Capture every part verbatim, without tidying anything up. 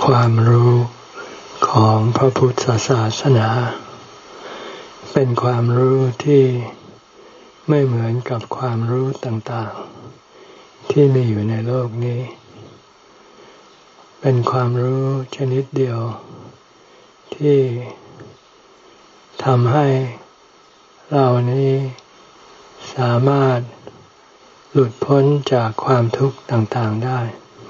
ความรู้ของพระพุทธศาสนาเป็นความรู้ที่ไม่เหมือนกับความรู้ต่างๆที่มีอยู่ในโลกนี้เป็นความรู้ชนิดเดียวที่ทำให้เรานี้สามารถหลุดพ้นจากความทุกข์ต่างๆได้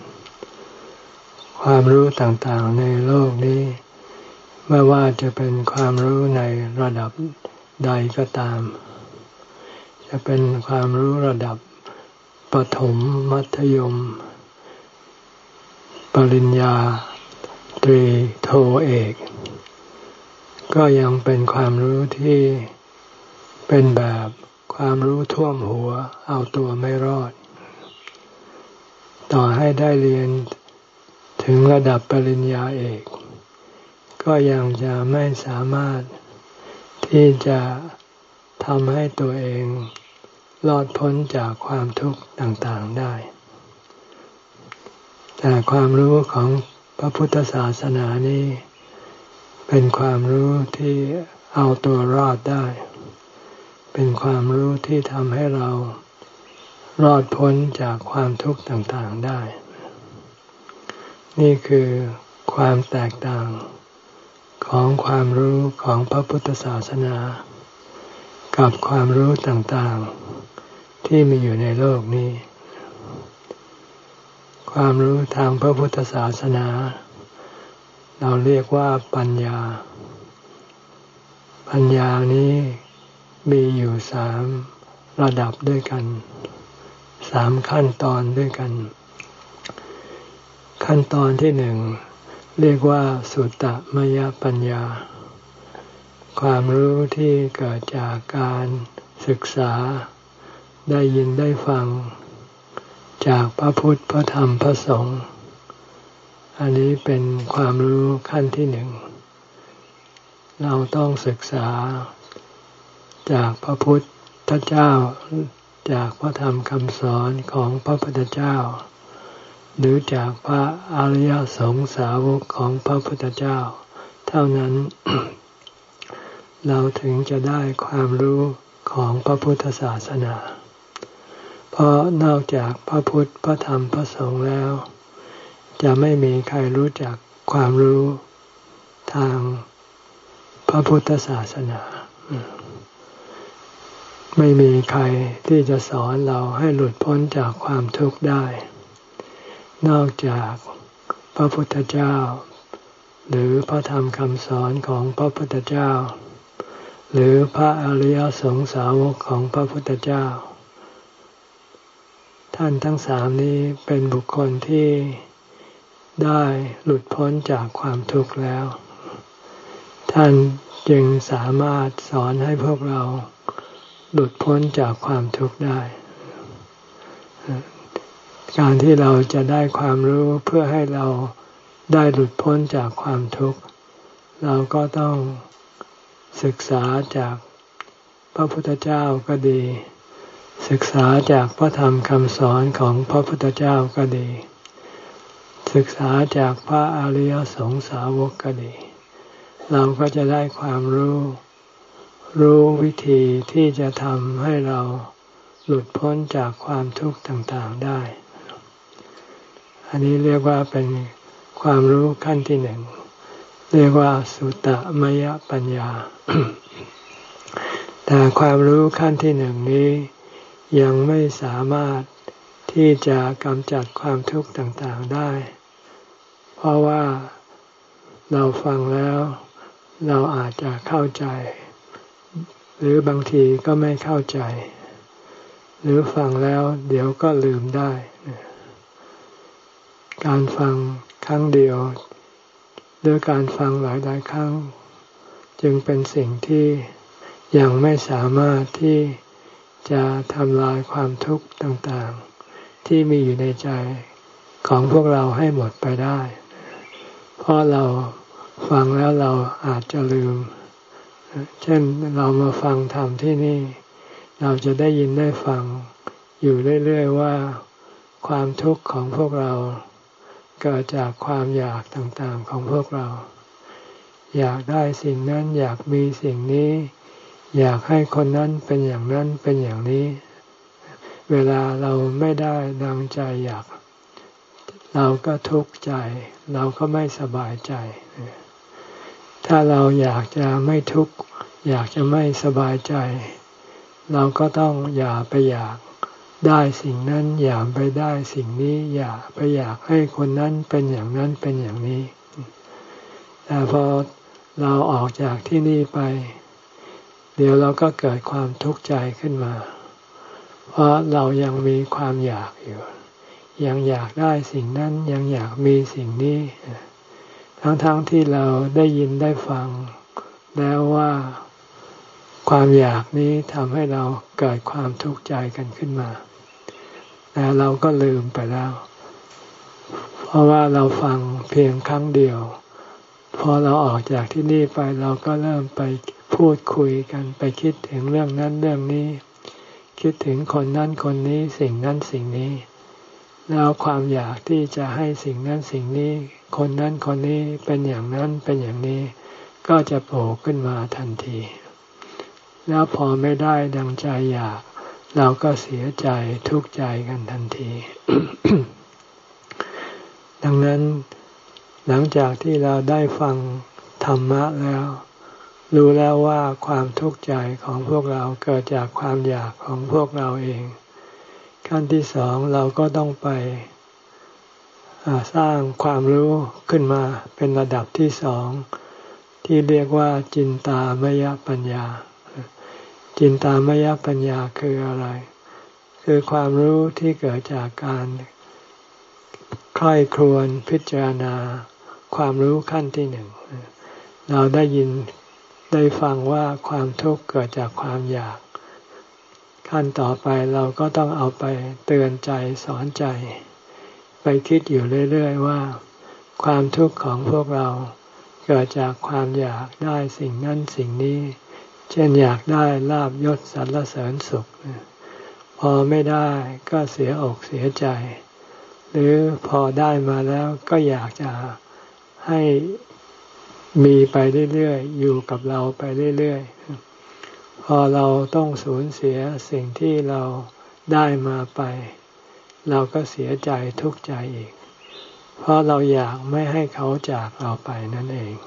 ความรู้ต่างๆในโลกนี้ไม่ว่าจะเป็นความรู้ในระดับใดก็ตามจะเป็นความรู้ระดับประถมมัธยมปริญญาตรีโทเอกก็ยังเป็นความรู้ที่เป็นแบบความรู้ท่วมหัวเอาตัวไม่รอดต่อให้ได้เรียนถึงระดับปริญญาเอกก็ยังจะไม่สามารถที่จะทำให้ตัวเองรอดพ้นจากความทุกข์ต่างๆได้แต่ความรู้ของพระพุทธศาสนานี้เป็นความรู้ที่เอาตัวรอดได้เป็นความรู้ที่ทำให้เรารอดพ้นจากความทุกข์ต่างๆได้นี่คือความแตกต่างของความรู้ของพระพุทธศาสนากับความรู้ต่างๆที่มีอยู่ในโลกนี้ความรู้ทางพระพุทธศาสนาเราเรียกว่าปัญญาปัญญานี้มีอยู่สามระดับด้วยกันสามขั้นตอนด้วยกันขั้นตอนที่หนึ่งเรียกว่าสุตตมยปัญญาความรู้ที่เกิดจากการศึกษาได้ยินได้ฟังจากพระพุทธพระธรรมพระสงฆ์อันนี้เป็นความรู้ขั้นที่หนึ่งเราต้องศึกษาจากพระพุทธเจ้าจากพระธรรมคำสอนของพระพุทธเจ้าหรือจากพระอริยสงสาวกของพระพุทธเจ้าเท่านั้น เราถึงจะได้ความรู้ของพระพุทธศาสนาเพราะนอกจากพระพุทธพระธรรมพระสงฆ์แล้วจะไม่มีใครรู้จักความรู้ทางพระพุทธศาสนาไม่มีใครที่จะสอนเราให้หลุดพ้นจากความทุกข์ได้นอกจากพระพุทธเจ้าหรือพระธรรมคำสอนของพระพุทธเจ้าหรือพระอริยสงสาวกของพระพุทธเจ้าท่านทั้งสามนี้เป็นบุคคลที่ได้หลุดพ้นจากความทุกข์แล้วท่านจึงสามารถสอนให้พวกเราหลุดพ้นจากความทุกข์ได้การที่เราจะได้ความรู้เพื่อให้เราได้หลุดพ้นจากความทุกข์เราก็ต้องศึกษาจากพระพุทธเจ้าก็ดีศึกษาจากพระธรรมคำสอนของพระพุทธเจ้าก็ดีศึกษาจากพระอริยสงสาวกก็ดีเราก็จะได้ความรู้รู้วิธีที่จะทำให้เราหลุดพ้นจากความทุกข์ต่างๆได้อันนี้เรียกว่าเป็นความรู้ขั้นที่หนึ่งเรียกว่าสุตตมยปัญญา แต่ความรู้ขั้นที่หนึ่งนี้ยังไม่สามารถที่จะกำจัดความทุกข์ต่างๆได้เพราะว่าเราฟังแล้วเราอาจจะเข้าใจหรือบางทีก็ไม่เข้าใจหรือฟังแล้วเดี๋ยวก็ลืมได้การฟังครั้งเดียวหรือการฟังหลายๆครั้งจึงเป็นสิ่งที่ยังไม่สามารถที่จะทำลายความทุกข์ต่างๆที่มีอยู่ในใจของพวกเราให้หมดไปได้เพราะเราฟังแล้วเราอาจจะลืมเช่นเรามาฟังธรรมที่นี่เราจะได้ยินได้ฟังอยู่เรื่อยๆว่าความทุกข์ของพวกเราเกิดจากความอยากต่างๆของพวกเราอยากได้สิ่งนั้นอยากมีสิ่งนี้อยากให้คนนั้นเป็นอย่างนั้นเป็นอย่างนี้เวลาเราไม่ได้ดังใจอยากเราก็ทุกข์ใจเราก็ไม่สบายใจถ้าเราอยากจะไม่ทุกข์อยากจะไม่สบายใจเราก็ต้องอย่าไปอยากได้สิ่งนั้นอย่าไปได้สิ่งนี้อย่าไปอยากให้คนนั้นเป็นอย่างนั้นเป็นอย่างนี้แต่พอเราออกจากที่นี่ไปเดี๋ยวเราก็เกิดความทุกข์ใจขึ้นมาเพราะเรายังมีความอยากอยู่ยังอยากได้สิ่งนั้นยังอยากมีสิ่งนี้ทั้งๆ ท, ที่เราได้ยินได้ฟังแล้วว่าความอยากนี้ทำให้เราเกิดความทุกข์ใจกันขึ้นมาแต่เราก็ลืมไปแล้วเพราะว่าเราฟังเพียงครั้งเดียวพอเราออกจากที่นี่ไปเราก็เริ่มไปพูดคุยกันไปคิดถึงเรื่องนั้นเรื่องนี้คิดถึงคนนั้นคนนี้สิ่งนั้นสิ่งนี้แล้วความอยากที่จะให้สิ่งนั้นสิ่งนี้คนนั้นคนนี้เป็นอย่างนั้นเป็นอย่างนี้ก็จะโผล่ขึ้นมาทันทีแล้วพอไม่ได้ดังใจอยากเราก็เสียใจทุกข์ใจกันทันที ดังนั้นหลังจากที่เราได้ฟังธรรมะแล้วรู้แล้วว่าความทุกข์ใจของพวกเราเกิดจากความอยากของพวกเราเองขั้นที่สองเราก็ต้องไปสร้างความรู้ขึ้นมาเป็นระดับที่สองที่เรียกว่าจินตามยปัญญาจินตามยปัญญาคืออะไรคือความรู้ที่เกิดจากการใคร่ครวญพิจารณาความรู้ขั้นที่หนึ่งเราได้ยินได้ฟังว่าความทุกข์เกิดจากความอยากขั้นต่อไปเราก็ต้องเอาไปเตือนใจสอนใจไปคิดอยู่เรื่อยๆว่าความทุกข์ของพวกเราเกิดจากความอยากได้สิ่งนั้นสิ่งนี้เช่นอยากได้ลาภยศสรรเสริญสุขพอไม่ได้ก็เสียอกเสียใจหรือพอได้มาแล้วก็อยากจะให้มีไปเรื่อยๆอยู่กับเราไปเรื่อยๆพอเราต้องสูญเสียสิ่งที่เราได้มาไปเราก็เสียใจทุกข์ใจอีกเพราะเราอยากไม่ให้เขาจากเราไปนั่นเอง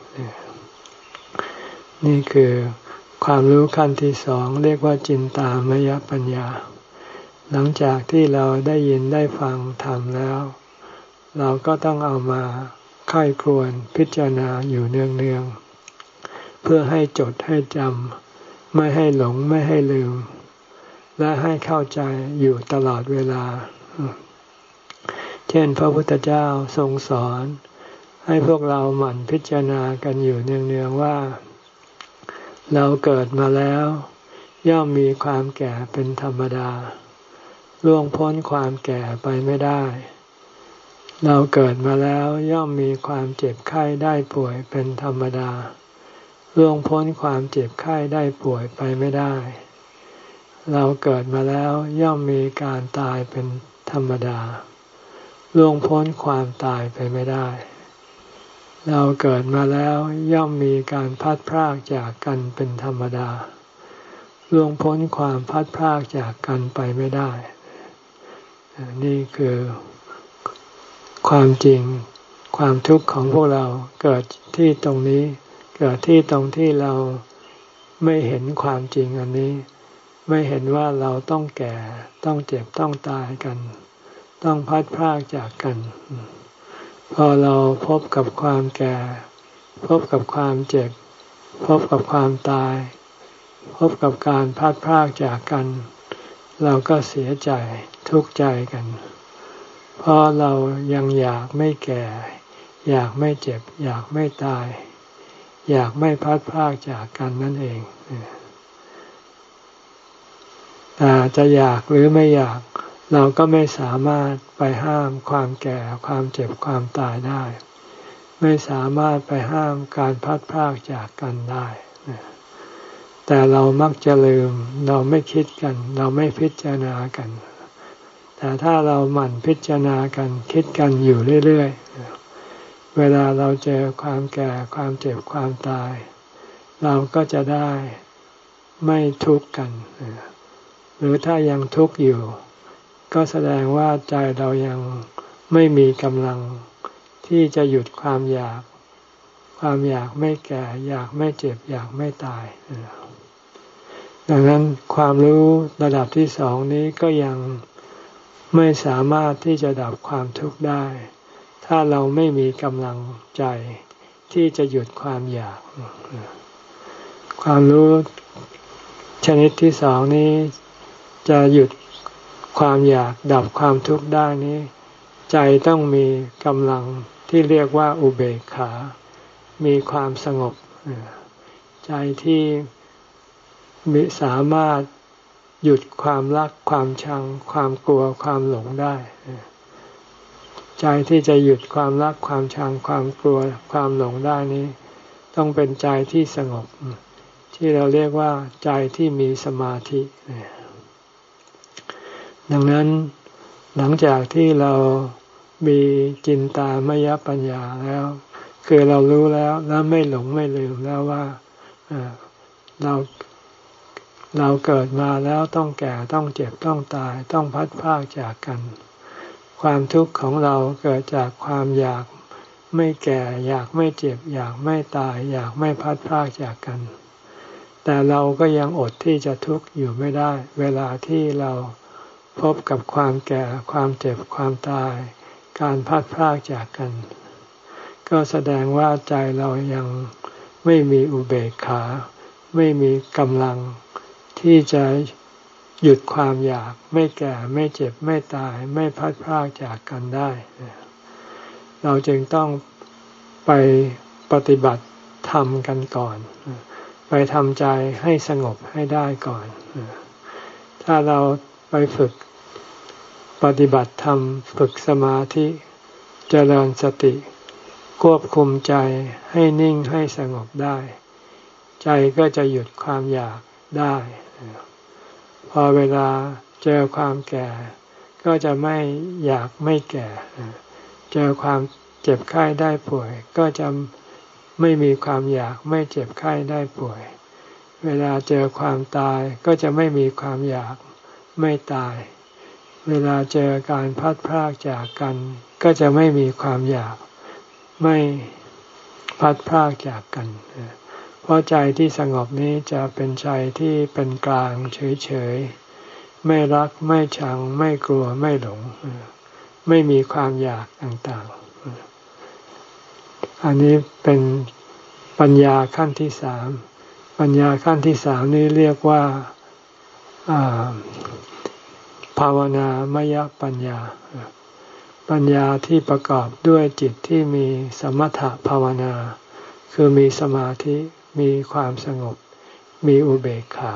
นี่คือความรู้ขั้นที่สองเรียกว่าจินตามยปัญญาหลังจากที่เราได้ยินได้ฟังธรรมแล้วเราก็ต้องเอามาใคร่ครวญพิจารณาอยู่เนืองๆเพื่อให้จดให้จำไม่ให้หลงไม่ให้ลืมและให้เข้าใจอยู่ตลอดเวลาเช่นพระพุทธเจ้าทรงสอนให้พวกเราหมั่นพิจารณากันอยู่เนืองๆว่าเราเกิดมาแล้วย่อมมีความแก่เป็นธรรมดาล่วงพ้นความแก่ไปไม่ได้เราเกิดมาแล้วย่อมมีความเจ็บไข้ได้ป่วยเป็นธรรมดาล่วงพ้นความเจ็บไข้ได้ป่วยไปไม่ได้เราเกิดมาแล้วย่อมมีการตายเป็นธรรมดาล่วงพ้นความตายไปไม่ได้เราเกิดมาแล้วย่อมมีการพัดพรากจากกันเป็นธรรมดาล่วงพ้นความพัดพรากจากกันไปไม่ได้นี่คือความจริงความทุกข์ของพวกเราเกิดที่ตรงนี้เกิดที่ตรงที่เราไม่เห็นความจริงอันนี้ไม่เห็นว่าเราต้องแก่ต้องเจ็บต้องตายกันต้องพัดพรากจากกันพอเราพบกับความแก่พบกับความเจ็บพบกับความตายพบกับการพัดพรากจากกันเราก็เสียใจทุกข์ใจกันเพราะเรายังอยากไม่แก่อยากไม่เจ็บอยากไม่ตายอยากไม่พัดพรากจากกันนั่นเองแต่จะอยากหรือไม่อยากเราก็ไม่สามารถไปห้ามความแก่ความเจ็บความตายได้ไม่สามารถไปห้ามการพัดพรากจากกันได้แต่เรามักจะลืมเราไม่คิดกันเราไม่พิจารณากันแต่ถ้าเราหมั่นพิจารณากันคิดกันอยู่เรื่อยเวลาเราเจอความแก่ความเจ็บความตายเราก็จะได้ไม่ทุกข์กันหรือถ้ายังทุกข์อยู่ก็แสดงว่าใจเรายังไม่มีกำลังที่จะหยุดความอยากความอยากไม่แก่อยากไม่เจ็บอยากไม่ตายดังนั้นความรู้ระดับที่สองนี้ก็ยังไม่สามารถที่จะดับความทุกข์ได้ถ้าเราไม่มีกำลังใจที่จะหยุดความอยากความรู้ชนิดที่สองนี้จะหยุดความอยากดับความทุกข์ได้นี้ใจต้องมีกำลังที่เรียกว่าอุเบกขามีความสงบใจที่มีสามารถหยุดความรักความชังความกลัวความหลงได้ใจที่จะหยุดความรักความชังความกลัวความหลงได้นี้ต้องเป็นใจที่สงบที่เราเรียกว่าใจที่มีสมาธิดังนั้นหลังจากที่เรามีจินตามยปัญญาแล้วคือเรารู้แล้วแล้วไม่หลงไม่ลืมแล้วว่าเราเราเกิดมาแล้วต้องแก่ต้องเจ็บต้องตายต้องพัดพรากจากกันความทุกข์ของเราเกิดจากความอยากไม่แก่อยากไม่เจ็บอยากไม่ตายอยากไม่พัดพรากจากกันแต่เราก็ยังอดที่จะทุกข์อยู่ไม่ได้เวลาที่เราพบกับความแก่ความเจ็บความตายการพัดพรากจากกันก็แสดงว่าใจเรายังไม่มีอุเบกขาไม่มีกำลังที่จะหยุดความอยากไม่แก่ไม่เจ็บไม่ตายไม่พัดพรากจากกันได้เราจึงต้องไปปฏิบัติธรรมกันก่อนไปทำใจให้สงบให้ได้ก่อนถ้าเราไปฝึกปฏิบัติธรรมฝึกสมาธิเจริญสติควบคุมใจให้นิ่งให้สงบได้ใจก็จะหยุดความอยากได้พอเวลาเจอความแก่ก็จะไม่อยากไม่แก่เจอความเจ็บไข้ได้ป่วยก็จะไม่มีความอยากไม่เจ็บไข้ได้ป่วยเวลาเจอความตายก็จะไม่มีความอยากไม่ตายเวลาเจอการพัดพรากจากกันก็จะไม่มีความอยากไม่พัดพรากจากกันเพราะใจที่สงบนี้จะเป็นใจที่เป็นกลางเฉยๆไม่รักไม่ชังไม่กลัวไม่หลงไม่มีความอยากต่างๆอันนี้เป็นปัญญาขั้นที่สามปัญญาขั้นที่สามนี้เรียกว่าภาวนามยปัญญาปัญญาที่ประกอบด้วยจิตที่มีสมถภาวนาคือมีสมาธิมีความสงบมีอุเบกขา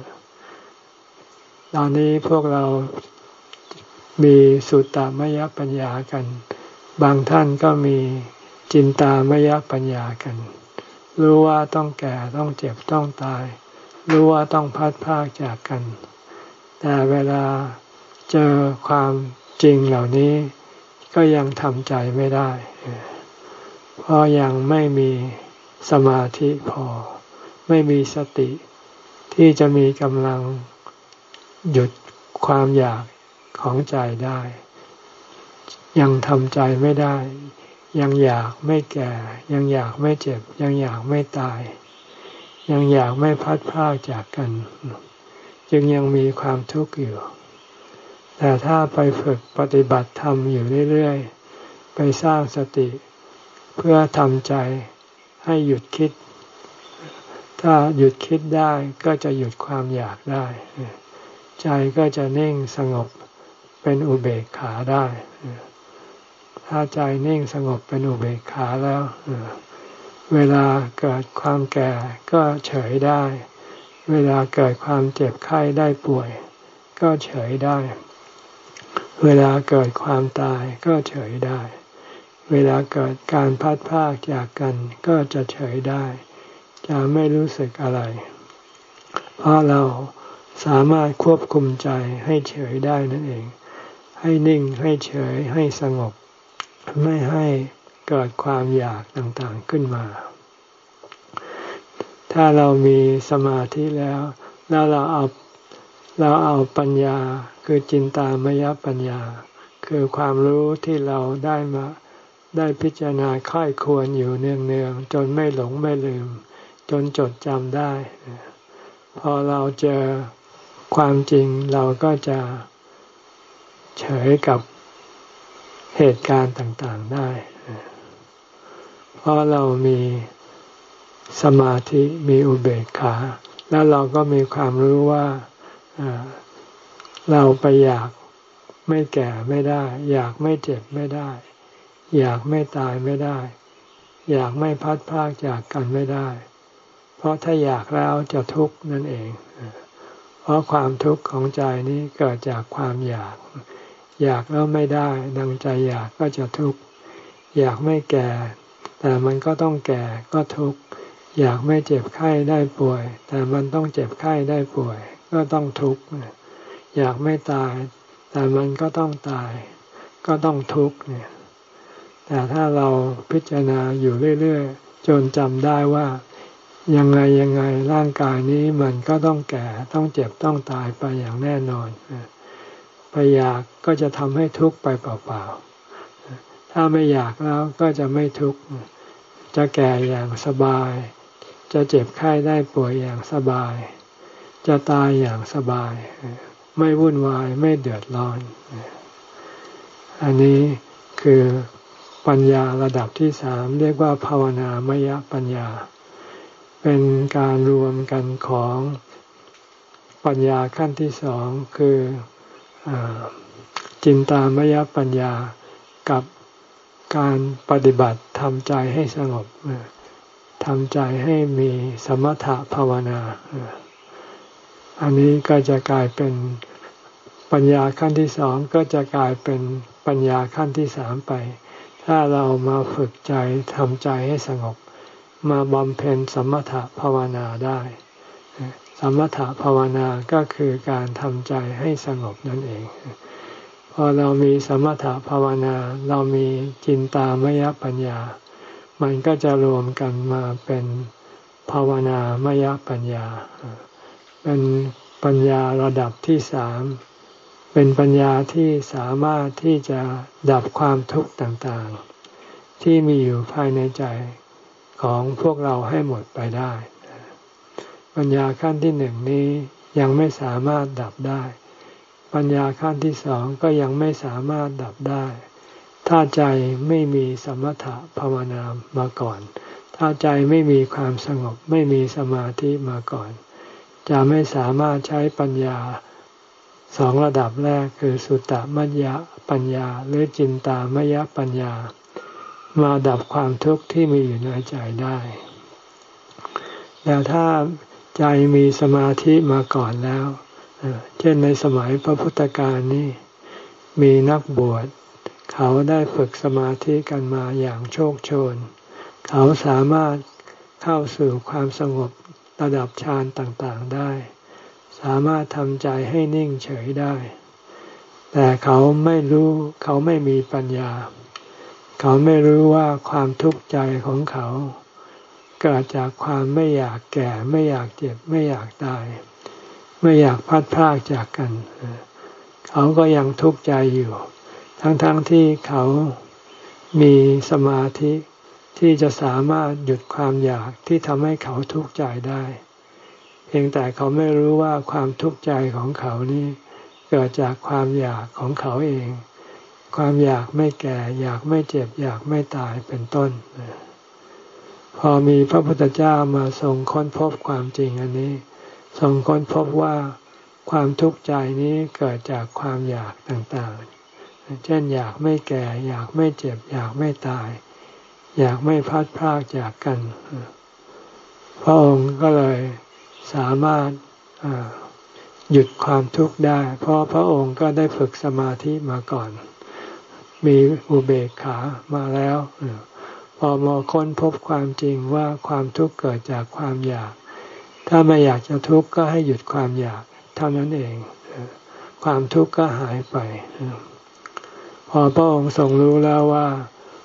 ตอนนี้พวกเรามีสุตตมยปัญญากันบางท่านก็มีจินตามยปัญญากันรู้ว่าต้องแก่ต้องเจ็บต้องตายรู้ว่าต้องพัดพรากจากกันแต่เวลาเจอความจริงเหล่านี้ก็ยังทำใจไม่ได้เพราะยังไม่มีสมาธิพอไม่มีสติที่จะมีกำลังหยุดความอยากของใจได้ยังทำใจไม่ได้ยังอยากไม่แก่ยังอยากไม่เจ็บยังอยากไม่ตายยังอยากไม่พัดพรากจากกันจึงยังมีความทุกข์อยู่แต่ถ้าไปฝึกปฏิบัติธรรมอยู่เรื่อยๆไปสร้างสติเพื่อทำใจให้หยุดคิดถ้าหยุดคิดได้ก็จะหยุดความอยากได้ใจก็จะนิ่งสงบเป็นอุเบกขาได้ถ้าใจนิ่งสงบเป็นอุเบกขาแล้วเวลาเกิดความแก่ก็เฉยได้เวลาเกิดความเจ็บไข้ได้ป่วยก็เฉยได้เวลาเกิดความตายก็เฉยได้เวลาเกิดการพัดพรากจากกันก็จะเฉยได้จะไม่รู้สึกอะไรเพราะเราสามารถควบคุมใจให้เฉยได้นั่นเองให้นิ่งให้เฉยให้สงบไม่ให้เกิดความอยากต่างๆขึ้นมาถ้าเรามีสมาธิแล้วแล้วเราเอาเราเอาปัญญาคือจินตามยปัญญาคือความรู้ที่เราได้มาได้พิจารณาค่อยควรอยู่เนืองๆจนไม่หลงไม่ลืมจนจดจำได้พอเราเจอความจริงเราก็จะเฉยกับเหตุการณ์ต่างๆได้เพราะเรามีสมาธิมีอุเบกขาแล้วเราก็มีความรู้ว่าเราไปอยากไม่แก่ไม่ได้อยากไม่เจ็บไม่ได้อยากไม่ตายไม่ได้อยากไม่พัดพรากจากกันไม่ได้เพราะถ้าอยากแล้วจะทุกข์นั่นเองเพราะความทุกข์ของใจนี้เกิดจากความอยากอยากแล้วไม่ได้ดังใจอยากก็จะทุกข์อยากไม่แก่แต่มันก็ต้องแก่ก็ทุกข์อยากไม่เจ็บไข้ได้ป่วยแต่มันต้องเจ็บไข้ได้ป่วยก็ต้องทุกข์อยากไม่ตายแต่มันก็ต้องตายก็ต้องทุกข์เนี่ยแต่ถ้าเราพิจารณาอยู่เรื่อยๆจนจำได้ว่ายังไงยังไงร่างกายนี้มันก็ต้องแก่ต้องเจ็บต้องตายไปอย่างแน่นอนไปอยากก็จะทำให้ทุกข์ไปเปล่าๆถ้าไม่อยากแล้วก็จะไม่ทุกข์จะแก่อย่างสบายจะเจ็บไข้ได้ป่วยอย่างสบายจะตายอย่างสบายไม่วุ่นวายไม่เดือดร้อนอันนี้คือปัญญาระดับที่สามเรียกว่าภาวนามยปัญญาเป็นการรวมกันของปัญญาขั้นที่สองคือจินตามยปัญญากับการปฏิบัติทำใจให้สงบทำใจให้มีสมถะภาวนาอันนี้ก็จะกลายเป็นปัญญาขั้นที่สองก็จะกลายเป็นปัญญาขั้นที่สามไปถ้าเรามาฝึกใจทำใจให้สงบมาบำเพ็ญสมถะภาวนาได้สมถะภาวนาก็คือการทำใจให้สงบนั่นเองพอเรามีสมถะภาวนาเรามีจินตามยปัญญามันก็จะรวมกันมาเป็นภาวนามยปัญญาเป็นปัญญาระดับที่สามเป็นปัญญาที่สามารถที่จะดับความทุกข์ต่างๆที่มีอยู่ภายในใจของพวกเราให้หมดไปได้ปัญญาขั้นที่หนึ่งนี้ยังไม่สามารถดับได้ปัญญาขั้นที่สองก็ยังไม่สามารถดับได้ถ้าใจไม่มีสมถะภาวนามาก่อนถ้าใจไม่มีความสงบไม่มีสมาธิมาก่อนจะไม่สามารถใช้ปัญญาสองระดับแรกคือสุตตมัญญปัญญาหรือจินตามยปัญญามาดับความทุกข์ที่มีอยู่ในใจได้แต่ถ้าใจมีสมาธิมาก่อนแล้วเช่นในสมัยพระพุทธกาลนี่มีนักบวชเขาได้ฝึกสมาธิกันมาอย่างโชคโชนเขาสามารถเข้าสู่ความสงบระดับฌานต่างๆได้สามารถทำใจให้นิ่งเฉยได้แต่เขาไม่รู้เขาไม่มีปัญญาเขาไม่รู้ว่าความทุกข์ใจของเขาเกิดจากความไม่อยากแก่ไม่อยากเจ็บไม่อยากตายไม่อยากพัดพรากจากกันเขาก็ยังทุกข์ใจอยู่ทั้งๆ ท, ที่เขามีสมาธิที่จะสามารถหยุดความอยากที่ทำให้เขาทุกข์ใจได้เพียงแต่เขาไม่รู้ว่าความทุกข์ใจของเขานี้เกิดจากความอยากของเขาเองความอยากไม่แก่อยากไม่เจ็บอยากไม่ตายเป็นต้นพอมีพระพุทธเจ้ามาทรงค้นพบความจริงอันนี้ทรงค้นพบว่าความทุกข์ใจนี้เกิดจากความอยากต่างๆเช่นอยากไม่แก่อยากไม่เจ็บอยากไม่ตายอยากไม่พัดพรากจากกันพระองค์ก็เลยสามารถหยุดความทุกข์ได้เพราะพระองค์ก็ได้ฝึกสมาธิมาก่อนมีอุเบกขามาแล้วพอมาค้นพบความจริงว่าความทุกข์เกิดจากความอยากถ้าไม่อยากจะทุกข์ก็ให้หยุดความอยากเท่านั้นเองความทุกข์ก็หายไปพอพระองค์ทรงรู้แล้วว่า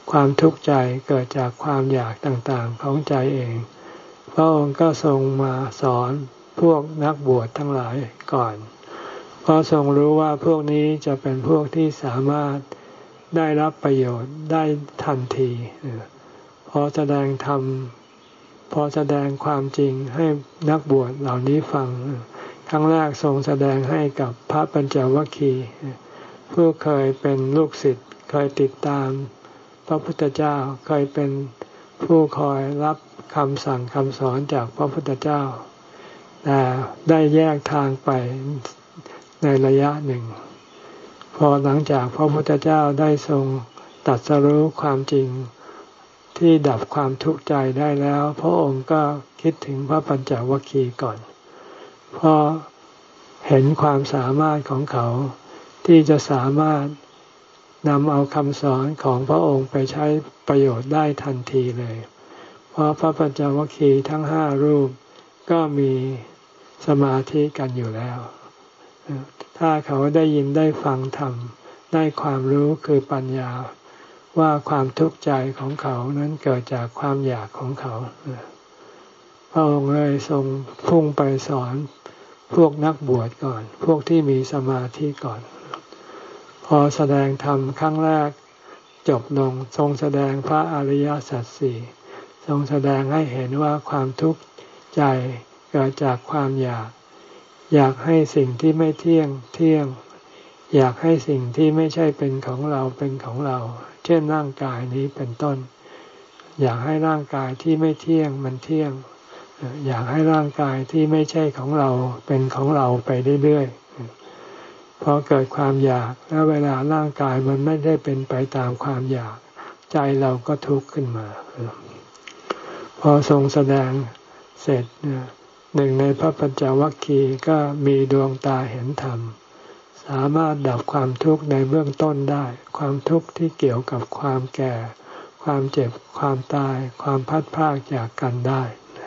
ความทุกข์ใจเกิดจากความอยากต่างๆของใจเองพระองค์ก็ทรงมาสอนพวกนักบวชทั้งหลายก่อนเพราะทรงรู้ว่าพวกนี้จะเป็นพวกที่สามารถได้รับประโยชน์ได้ทันทีพอแสดงธรรมพอแสดงความจริงให้นักบวชเหล่านี้ฟังครั้งแรกทรงแสดงให้กับพระปัญจวัคคีย์ผู้เคยเป็นลูกศิษย์เคยติดตามพระพุทธเจ้าเคยเป็นผู้คอยรับคำสั่งคำสอนจากพระพุทธเจ้าแต่ได้แยกทางไปในระยะหนึ่งพอหลังจากพระพุทธเจ้าได้ทรงตรัสรู้ความจริงที่ดับความทุกข์ใจได้แล้วพระองค์ก็คิดถึงพระปัญจวัคคีย์ก่อนเพราะเห็นความสามารถของเขาที่จะสามารถนำเอาคำสอนของพระองค์ไปใช้ประโยชน์ได้ทันทีเลยเพราะพระปัญจวัคคีย์ทั้งห้ารูปก็มีสมาธิกันอยู่แล้วถ้าเขาได้ยินได้ฟังธรรมได้ความรู้คือปัญญาว่าความทุกข์ใจของเขานั้นเกิดจากความอยากของเขาพระองค์เลยทรงพุ่งไปสอนพวกนักบวชก่อนพวกที่มีสมาธิก่อนพอแสดงธรรมครั้งแรกจบลงทรงแสดงพระอริยสัจสี่ทรงแสดงให้เห็นว่าความทุกข์ใจเกิดจากความอยากอยากให้สิ่งที่ไม่เที่ยงเที่ยงอยากให้สิ่งที่ไม่ใช่เป็นของเราเป็นของเราเช่นร่างกายนี้เป็นต้นอยากให้ร่างกายที่ไม่เที่ยงมันเที่ยงอยากให้ร่างกายที่ไม่ใช่ของเราเป็นของเราไปเรื่อยๆพอเกิดความอยากแล้วเวลาร่างกายมันไม่ได้เป็นไปตามความอยากใจเราก็ทุกข์ขึ้นมาพอทรงแสดงเสร็จหนึ่งในพระปัญจวัคคีย์ก็มีดวงตาเห็นธรรมสามารถดับความทุกข์ในเบื้องต้นได้ความทุกข์ที่เกี่ยวกับความแก่ความเจ็บความตายความพัดพรากจากกันได้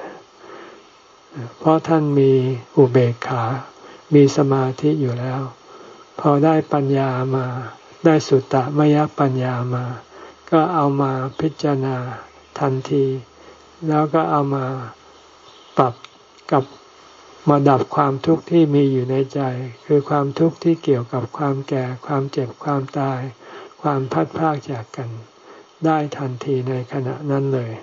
เพราะท่านมีอุเบกขามีสมาธิอยู่แล้วพอได้ปัญญามาได้สุตตมยปัญญามาก็เอามาพิจารณาทันทีแล้วก็เอามาปรับกับมาดับความทุกข์ที่มีอยู่ในใจคือความทุกข์ที่เกี่ยวกับความแก่ความเจ็บความตายความพัดพรากจากกันได้ทันทีในขณะนั้นเลย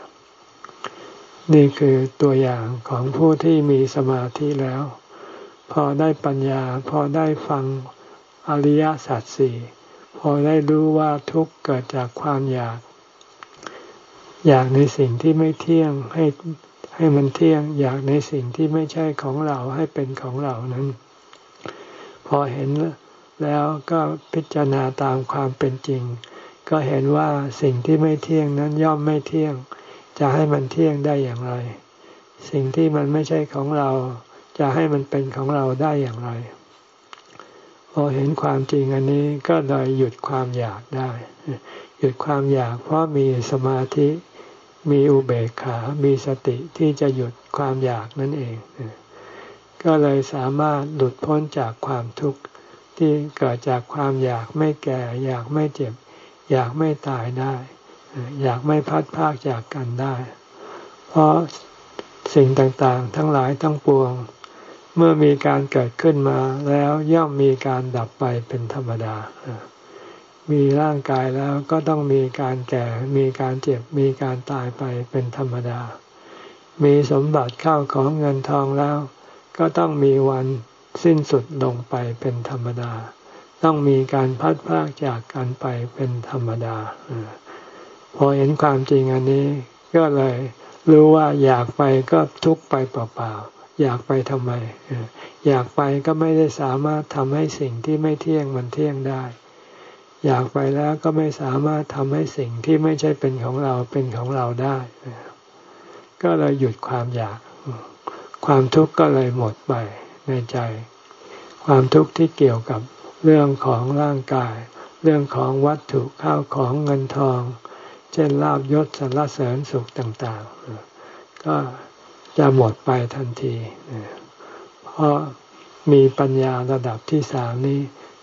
นี่คือตัวอย่างของผู้ที่มีสมาธิแล้วพอได้ปัญญาพอได้ฟังอริยสัจสี่พอได้รู้ว่าทุกข์เกิดจากความอยากอยากในสิ่งที่ไม่เที่ยงให้ให้มันเที่ยงอยากในสิ่งที่ไม่ใช่ของเราให้เป็นของเรานั้นพอเห็นแล้วก็พิจารณาตามความเป็นจริงก็เห็นว่าสิ่งที่ไม่เที่ยงนั้นย่อมไม่เที่ยงจะให้มันเที่ยงได้อย่างไรสิ่งที่มันไม่ใช่ของเราจะให้มันเป็นของเราได้อย่างไรพอเห็นความจริงอันนี้ก็เลยหยุดความอยากได้หยุดความอยากเพราะมีสมาธิมีอุเบกขามีสติที่จะหยุดความอยากนั่นเองก็เลยสามารถหลุดพ้นจากความทุกข์ที่เกิดจากความอยากไม่แก่อยากไม่เจ็บอยากไม่ตายได้อยากไม่พัดพรากจากกันได้เพราะสิ่งต่างๆทั้งหลายทั้งปวงเมื่อมีการเกิดขึ้นมาแล้วย่อมมีการดับไปเป็นธรรมดามีร่างกายแล้วก็ต้องมีการแก่มีการเจ็บมีการตายไปเป็นธรรมดามีสมบัติเข้าของเงินทองแล้วก็ต้องมีวันสิ้นสุดลงไปเป็นธรรมดาต้องมีการพัดพรากจากกันไปเป็นธรรมดาพอเห็นความจริงอันนี้ก็เลยรู้ว่าอยากไปก็ทุกข์ไปเปล่าๆอยากไปทำไมอยากไปก็ไม่ได้สามารถทำให้สิ่งที่ไม่เที่ยงมันเที่ยงได้อยากไปแล้วก็ไม่สามารถทำให้สิ่งที่ไม่ใช่เป็นของเราเป็นของเราได้ก็เลยหยุดความอยากความทุกข์ก็เลยหมดไปในใจความทุกข์ที่เกี่ยวกับเรื่องของร่างกายเรื่องของวัตถุข้าวของเงินทองเช่นลาภยศสรรเสริญสุขต่างๆก็จะหมดไปทันทีเพราะมีปัญญาระดับที่สามนี้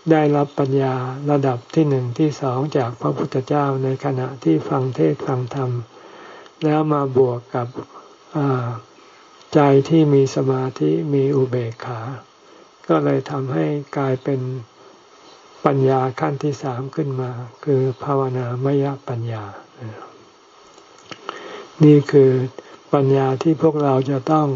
ได้รับปัญญาระดับที่หนึ่งที่สองจากพระพุทธเจ้าในขณะที่ฟังเทศน์ฟังธรรมแล้วมาบวกกับใจที่มีสมาธิมีอุเบกขาก็เลยทำให้กลายเป็นปัญญาขั้นที่สามขึ้นมาคือภาวนามยปัญญานี่คือปัญญาที่พวกเราจะต้อง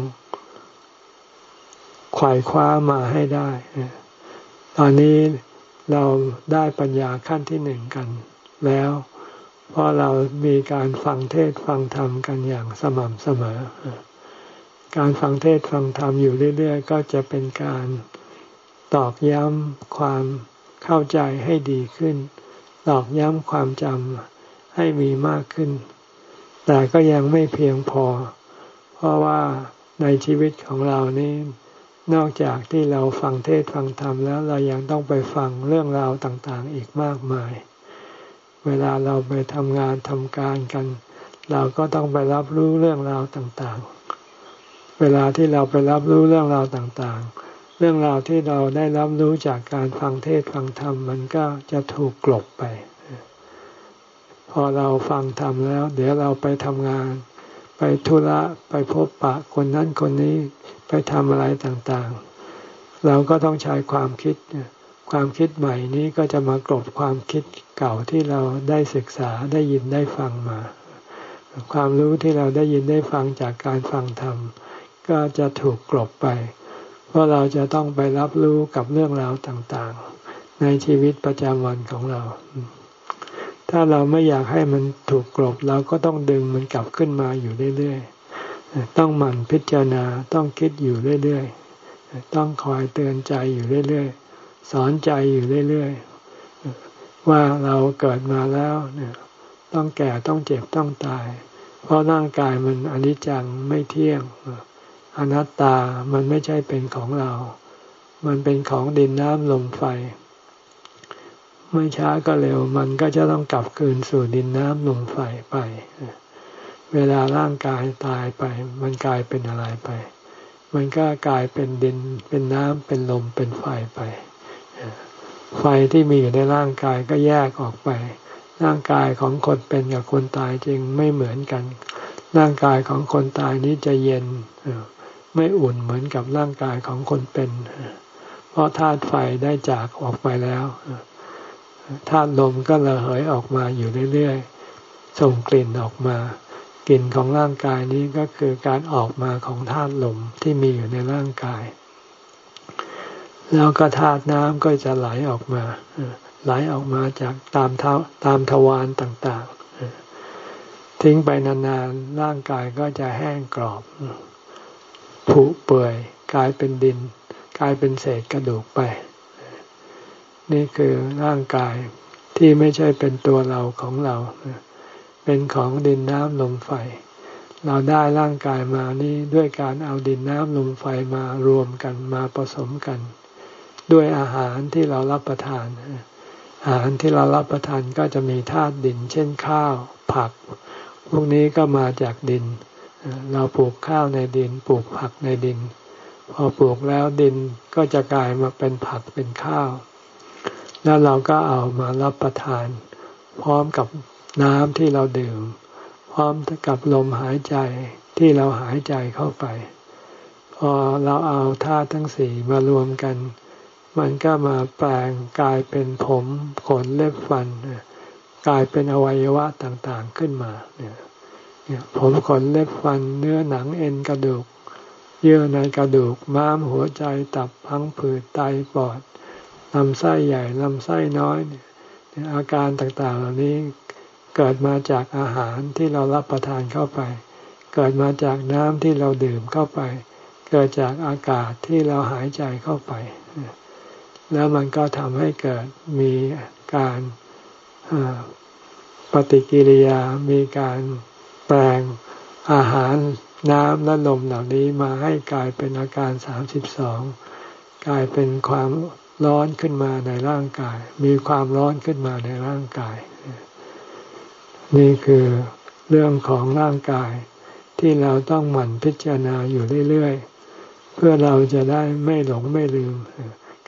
ไขว่คว้ามาให้ได้ตอนนี้เราได้ปัญญาขั้นที่หนึ่งกันแล้วเพราะเรามีการฟังเทศฟังธรรมกันอย่างสม่ำเสมอการฟังเทศฟังธรรมอยู่เรื่อยๆก็จะเป็นการตอกย้ำความเข้าใจให้ดีขึ้นตอกย้ำความจำให้มีมากขึ้นแต่ก็ยังไม่เพียงพอเพราะว่าในชีวิตของเรานี้นอกจากที่เราฟังเทศฟังธรรมแล้วเรายังต้องไปฟังเรื่องราวต่างๆอีกมากมายเวลาเราไปทำงานทำการกันเราก็ต้องไปรับรู้เรื่องราวต่างๆเวลาที่เราไปรับรู้เรื่องราวต่างๆเรื่องราวที่เราได้รับรู้จากการฟังเทศฟังธรรมมันก็จะถูกกลบไปพอเราฟังธรรมแล้วเดี๋ยวเราไปทำงานไปธุระไปพบปะคนนั้นคนนี้ไปทำอะไรต่างๆเราก็ต้องใช้ความคิดความคิดใหม่นี้ก็จะมากลบความคิดเก่าที่เราได้ศึกษาได้ยินได้ฟังมาความรู้ที่เราได้ยินได้ฟังจากการฟังธรรมก็จะถูกกลบไปเพราะเราจะต้องไปรับรู้กับเรื่องราวต่างๆในชีวิตประจำวันของเราถ้าเราไม่อยากให้มันถูกกลบเราก็ต้องดึงมันกลับขึ้นมาอยู่เรื่อยๆต้องหมั่นพิจารณาต้องคิดอยู่เรื่อยๆต้องคอยเตือนใจอยู่เรื่อยๆสอนใจอยู่เรื่อยๆว่าเราเกิดมาแล้วเนี่ยต้องแก่ต้องเจ็บต้องตายเพราะร่างกายมันอนิจจังไม่เที่ยงอนัตตามันไม่ใช่เป็นของเรามันเป็นของดินน้ำลมไฟไม่ช้าก็เร็วมันก็จะต้องกลับคืนสู่ดินน้ำลมไฟไปเวลาร่างกายตายไปมันกลายเป็นอะไรไปมันก็กลายเป็นดินเป็นน้ำเป็นลมเป็นไฟไปไฟที่มีอยู่ในร่างกายก็แยกออกไปร่างกายของคนเป็นกับคนตายจริงไม่เหมือนกันร่างกายของคนตายนี้จะเย็นไม่อุ่นเหมือนกับร่างกายของคนเป็นเพราะธาตุไฟได้จากออกไปแล้วธาตุลมก็ระเหยออกมาอยู่เรื่อยๆส่งกลิ่นออกมากลิ่นของร่างกายนี้ก็คือการออกมาของธาตุลมที่มีอยู่ในร่างกายแล้วก็ธาตุน้ำก็จะไหลออกมาไหลออกมาจากตามเท้าตามทวารต่างๆทิ้งไปนานๆร่างกายก็จะแห้งกรอบผุเปื่อยกลายเป็นดินกลายเป็นเศษกระดูกไปนี่คือร่างกายที่ไม่ใช่เป็นตัวเราของเราเป็นของดินน้ำลมไฟเราได้ร่างกายมานี่ด้วยการเอาดินน้ำลมไฟมารวมกันมาผสมกันด้วยอาหารที่เรารับประทานอาหารที่เรารับประทานก็จะมีธาตุดินเช่นข้าวผักพวกนี้ก็มาจากดินเราปลูกข้าวในดินปลูกผักในดินพอปลูกแล้วดินก็จะกลายมาเป็นผักเป็นข้าวแล้วเราก็เอามารับประทานพร้อมกับน้ำที่เราดื่มพร้อมกับลมหายใจที่เราหายใจเข้าไปพอเราเอาธาตุทั้งสี่มารวมกันมันก็มาแปลงกลายเป็นผมขนเล็บฟันกลายเป็นอวัยวะต่างๆขึ้นมาเนี่ยผมขนเล็บฟันเนื้อหนังเอ็นกระดูกเยื่อในกระดูกม้ามหัวใจตับพังผืดไตปอดลำไส้ใหญ่ลำไส้น้อยอาการต่างๆเหล่านี้เกิดมาจากอาหารที่เรารับประทานเข้าไปเกิดมาจากน้ำที่เราดื่มเข้าไปเกิดจากอากาศที่เราหายใจเข้าไปแล้วมันก็ทำให้เกิดมีการปฏิกิริยามีการแปลงอาหารน้ำและลมเหล่านี้มาให้กลายเป็นอาการสามสิบสองกลายเป็นความร้อนขึ้นมาในร่างกายมีความร้อนขึ้นมาในร่างกายนี่คือเรื่องของร่างกายที่เราต้องหมั่นพิจารณาอยู่เรื่อยๆเพื่อเราจะได้ไม่หลงไม่ลืม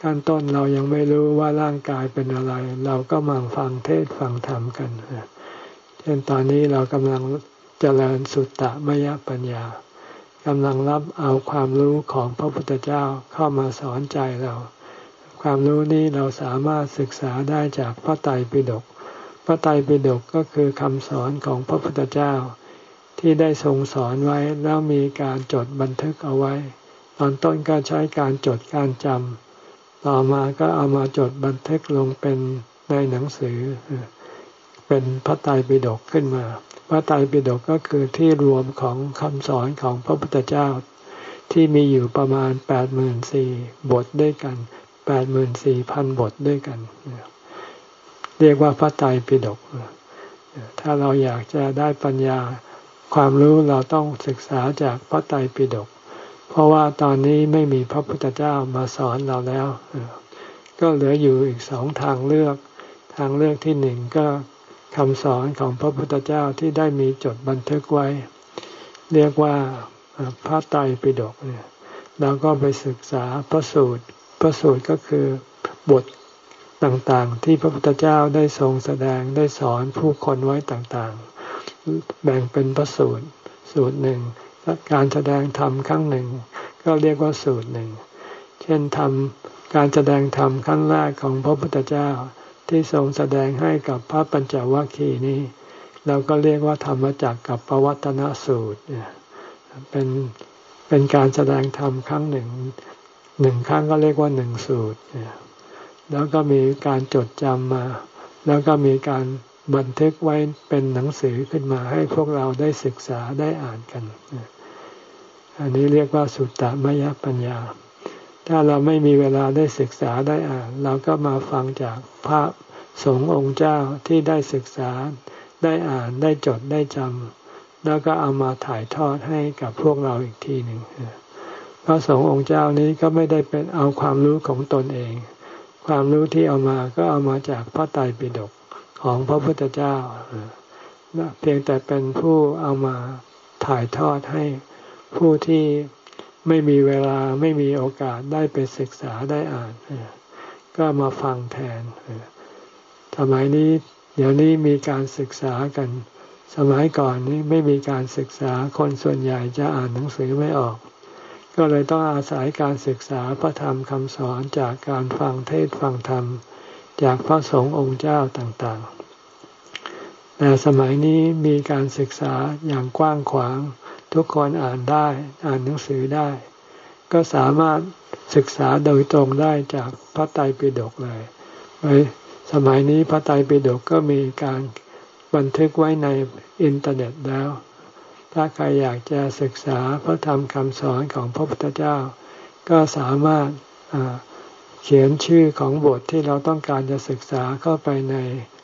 ขั้นต้นเรายังไม่รู้ว่าร่างกายเป็นอะไรเราก็มาฟังเทศฟังธรรมกันเช่นตอนนี้เรากำลังเจริญสุตตมยปัญญากำลังรับเอาความรู้ของพระพุทธเจ้าเข้ามาสอนใจเราความรู้นี้เราสามารถศึกษาได้จากพระไตรปิฎกพระไตรปิฎกก็คือคำสอนของพระพุทธเจ้าที่ได้ทรงสอนไว้แล้วมีการจดบันทึกเอาไว้ตอนต้นก็ใช้การจดการจำต่อมาก็เอามาจดบันทึกลงเป็นในหนังสือเป็นพระไตรปิฎกขึ้นมาพระไตรปิฎกก็คือที่รวมของคำสอนของพระพุทธเจ้าที่มีอยู่ประมาณ แปดหมื่นสี่พัน บทด้วยกัน แปดหมื่นสี่พัน บทด้วยกันเรียกว่าพระไตรปิฎกถ้าเราอยากจะได้ปัญญาความรู้เราต้องศึกษาจากพระไตรปิฎกเพราะว่าตอนนี้ไม่มีพระพุทธเจ้ามาสอนเราแล้วก็เหลืออยู่อีกสองทางเลือกทางเลือกที่หนึ่งก็คำสอนของพระพุทธเจ้าที่ได้มีจดบันทึกไว้เรียกว่าพระไตรปิฎกเนี่ยเราก็ไปศึกษาพระสูตรพระสูตรก็คือบทต่างๆที่พระพุทธเจ้าได้ทรงแสดงได้สอนผู้คนไว้ต่างๆแบ่งเป็นพระสูตรสูตรหนึ่งการแสดงธรรมครั้งหนึ่งก็เรียกว่าสูตรหนึ่งเช่นธรรมการแสดงธรรมครั้งแรกของพระพุทธเจ้าที่ทรงแสดงให้กับพระปัญจวัคคีย์นี้เราก็เรียกว่าธรรมจักรกับปวัตตนสูตรเป็นเป็นการแสดงธรรมครั้งหนึ่งหนึ่งครั้งก็เรียกว่าหนึ่งสูตรแล้วก็มีการจดจำมาแล้วก็มีการบันทึกไว้เป็นหนังสือขึ้นมาให้พวกเราได้ศึกษาได้อ่านกันอันนี้เรียกว่าสุตตมยปัญญาถ้าเราไม่มีเวลาได้ศึกษาได้อ่านเราก็มาฟังจากพระสงฆ์องค์เจ้าที่ได้ศึกษาได้อ่านได้จดได้จำแล้วก็เอามาถ่ายทอดให้กับพวกเราอีกทีหนึ่งพระสงฆ์องค์เจ้านี้ก็ไม่ได้เป็นเอาความรู้ของตนเองความรู้ที่เอามาก็เอามาจากพระไตรปิฎกของพระพุทธเจ้าเพียงแต่เป็นผู้เอามาถ่ายทอดให้ผู้ที่ไม่มีเวลาไม่มีโอกาสได้ไปศึกษาได้อ่านก็มาฟังแทนสมัยนี้เดี๋ยวนี้มีการศึกษากันสมัยก่อนนี้ไม่มีการศึกษาคนส่วนใหญ่จะอ่านหนังสือไม่ออกก็เลยต้องอาศัยการศึกษาพระธรรมคำสอนจากการฟังเทศน์ฟังธรรมจากพระสงฆ์องค์เจ้าต่างๆแต่สมัยนี้มีการศึกษาอย่างกว้างขวางทุกคนอ่านได้อ่านหนังสือได้ก็สามารถศึกษาโดยตรงได้จากพระไตรปิฎกเลยไว้สมัยนี้พระไตรปิฎกก็มีการบันทึกไว้ในอินเทอร์เน็ตแล้วถ้าใครอยากจะศึกษาพระธรรมคำสอนของพระพุทธเจ้าก็สามารถเขียนชื่อของบทที่เราต้องการจะศึกษาเข้าไปใน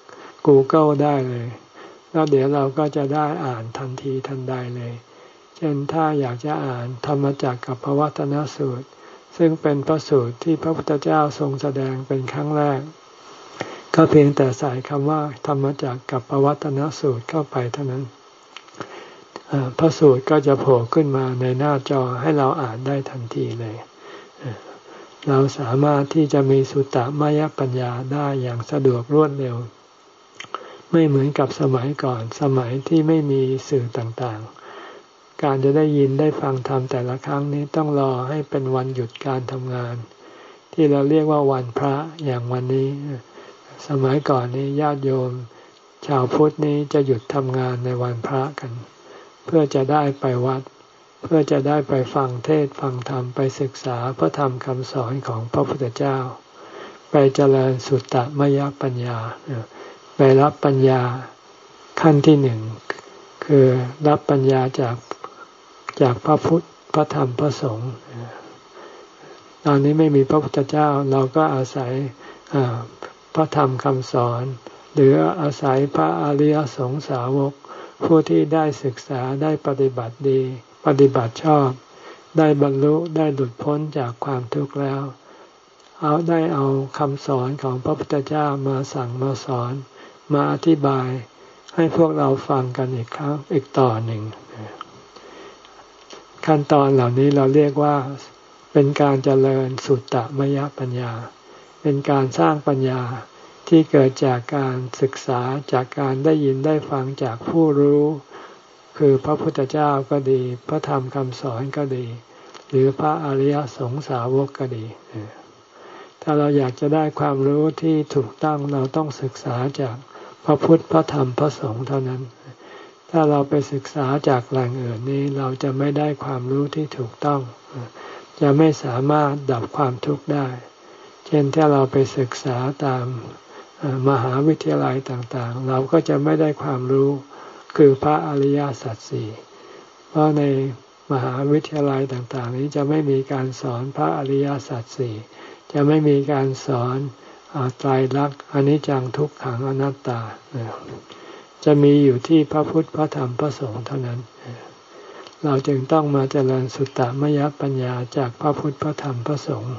Google ได้เลยแล้วเดี๋ยวเราก็จะได้อ่านทันทีทันใดเลยเช่นถ้าอยากจะอ่านธรรมจักรกับปวัตตนสูตรซึ่งเป็นพระสูตรที่พระพุทธเจ้าทรงแสดงเป็นครั้งแรกก็เพียงแต่ใส่คำว่าธรรมจักรกับปวัตตนสูตรเข้าไปเท่านั้นพระสูตรก็จะโผล่ขึ้นมาในหน้าจอให้เราอ่านได้ทันทีเลยเราสามารถที่จะมีสุตตมยปัญญาได้อย่างสะดวกรวดเร็วไม่เหมือนกับสมัยก่อนสมัยที่ไม่มีสื่อต่างๆการจะได้ยินได้ฟังธรรมแต่ละครั้งนี้ต้องรอให้เป็นวันหยุดการทำงานที่เราเรียกว่าวันพระอย่างวันนี้สมัยก่อนนี้ญาติโยมชาวพุทธนี้จะหยุดทำงานในวันพระกันเพื่อจะได้ไปวัดเพื่อจะได้ไปฟังเทศน์ฟังธรรมไปศึกษาพระธรรมคำสอนของพระพุทธเจ้าไปเจริญสุตตมยปัญญาไปรับปัญญาขั้นที่หนึ่งคือรับปัญญาจากจากพระพุทธพระธรรมพระสงฆ์ตอนนี้ไม่มีพระพุทธเจ้าเราก็อาศัยพระธรรมคำสอนหรืออาศัยพระอริยสงสาวกผู้ที่ได้ศึกษาได้ปฏิบัติดีปฏิบัติชอบได้บรรลุได้หลุดพ้นจากความทุกข์แล้วเอาได้เอาคำสอนของพระพุทธเจ้ามาสั่งมาสอนมาอธิบายให้พวกเราฟังกันอีกครั้งอีกต่อหนึ่งขั้นตอนเหล่านี้เราเรียกว่าเเป็นการเจริญสุตตมยปัญญาเป็นการสร้างปัญญาที่เกิดจากการศึกษาจากการได้ยินได้ฟังจากผู้รู้คือพระพุทธเจ้าก็ดีพระธรรมคำสอนก็ดีหรือพระอริยสงสาวกก็ดีถ้าเราอยากจะได้ความรู้ที่ถูกต้องเราต้องศึกษาจากพระพุทธพระธรรมพระสงฆ์เท่านั้นถ้าเราไปศึกษาจากแหล่งอื่นนี้เราจะไม่ได้ความรู้ที่ถูกต้องจะไม่สามารถดับความทุกข์ได้เช่นถ้าเราไปศึกษาตามมหาวิทยาลัยต่างๆเราก็จะไม่ได้ความรู้คือพระอริยสัจสี่เพราะในมหาวิทยาลัยต่างๆนี้จะไม่มีการสอนพระอริยสัจสี่จะไม่มีการสอนไตรลักษณ์อนิจจังทุกขังอนัตตาจะมีอยู่ที่พระพุทธพระธรรมพระสงฆ์เท่านั้นเราจึงต้องมาเจริญสุตตมยปัญญาจากพระพุทธพระธรรมพระสงฆ์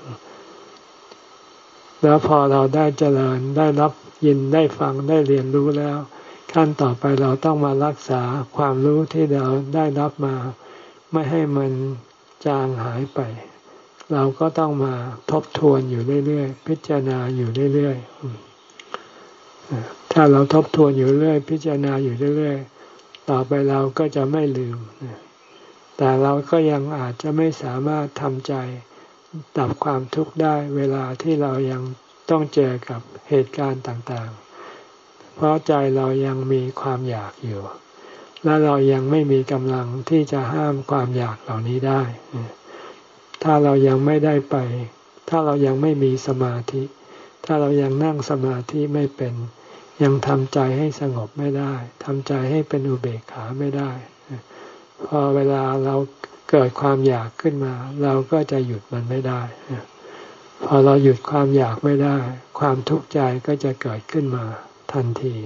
แล้วพอเราได้เจริญได้รับยินได้ฟังได้เรียนรู้แล้วขั้นต่อไปเราต้องมารักษาความรู้ที่เราได้รับมาไม่ให้มันจางหายไปเราก็ต้องมาทบทวนอยู่เรื่อยๆพิจารณาอยู่เรื่อยๆถ้าเราทบทวนอยู่เรื่อยพิจารณาอยู่เรื่อยๆต่อไปเราก็จะไม่ลืมแต่เราก็ยังอาจจะไม่สามารถทำใจดับความทุกข์ได้เวลาที่เรายังต้องเจอกับเหตุการณ์ต่างๆเพราะใจเรายังมีความอยากอยู่และเรายังไม่มีกำลังที่จะห้ามความอยากเหล่านี้ได้ถ้าเรายังไม่ได้ไปถ้าเรายังไม่มีสมาธิถ้าเรายังนั่งสมาธิไม่เป็นยังทำใจให้สงบไม่ได้ทำใจให้เป็นอุเบกขาไม่ได้พอเวลาเราเกิดความอยากขึ้นมาเราก็จะหยุดมันไม่ได้พอเราหยุดความอยากไม่ได้ความทุกข์ใจก็จะเกิดขึ้นมาทันที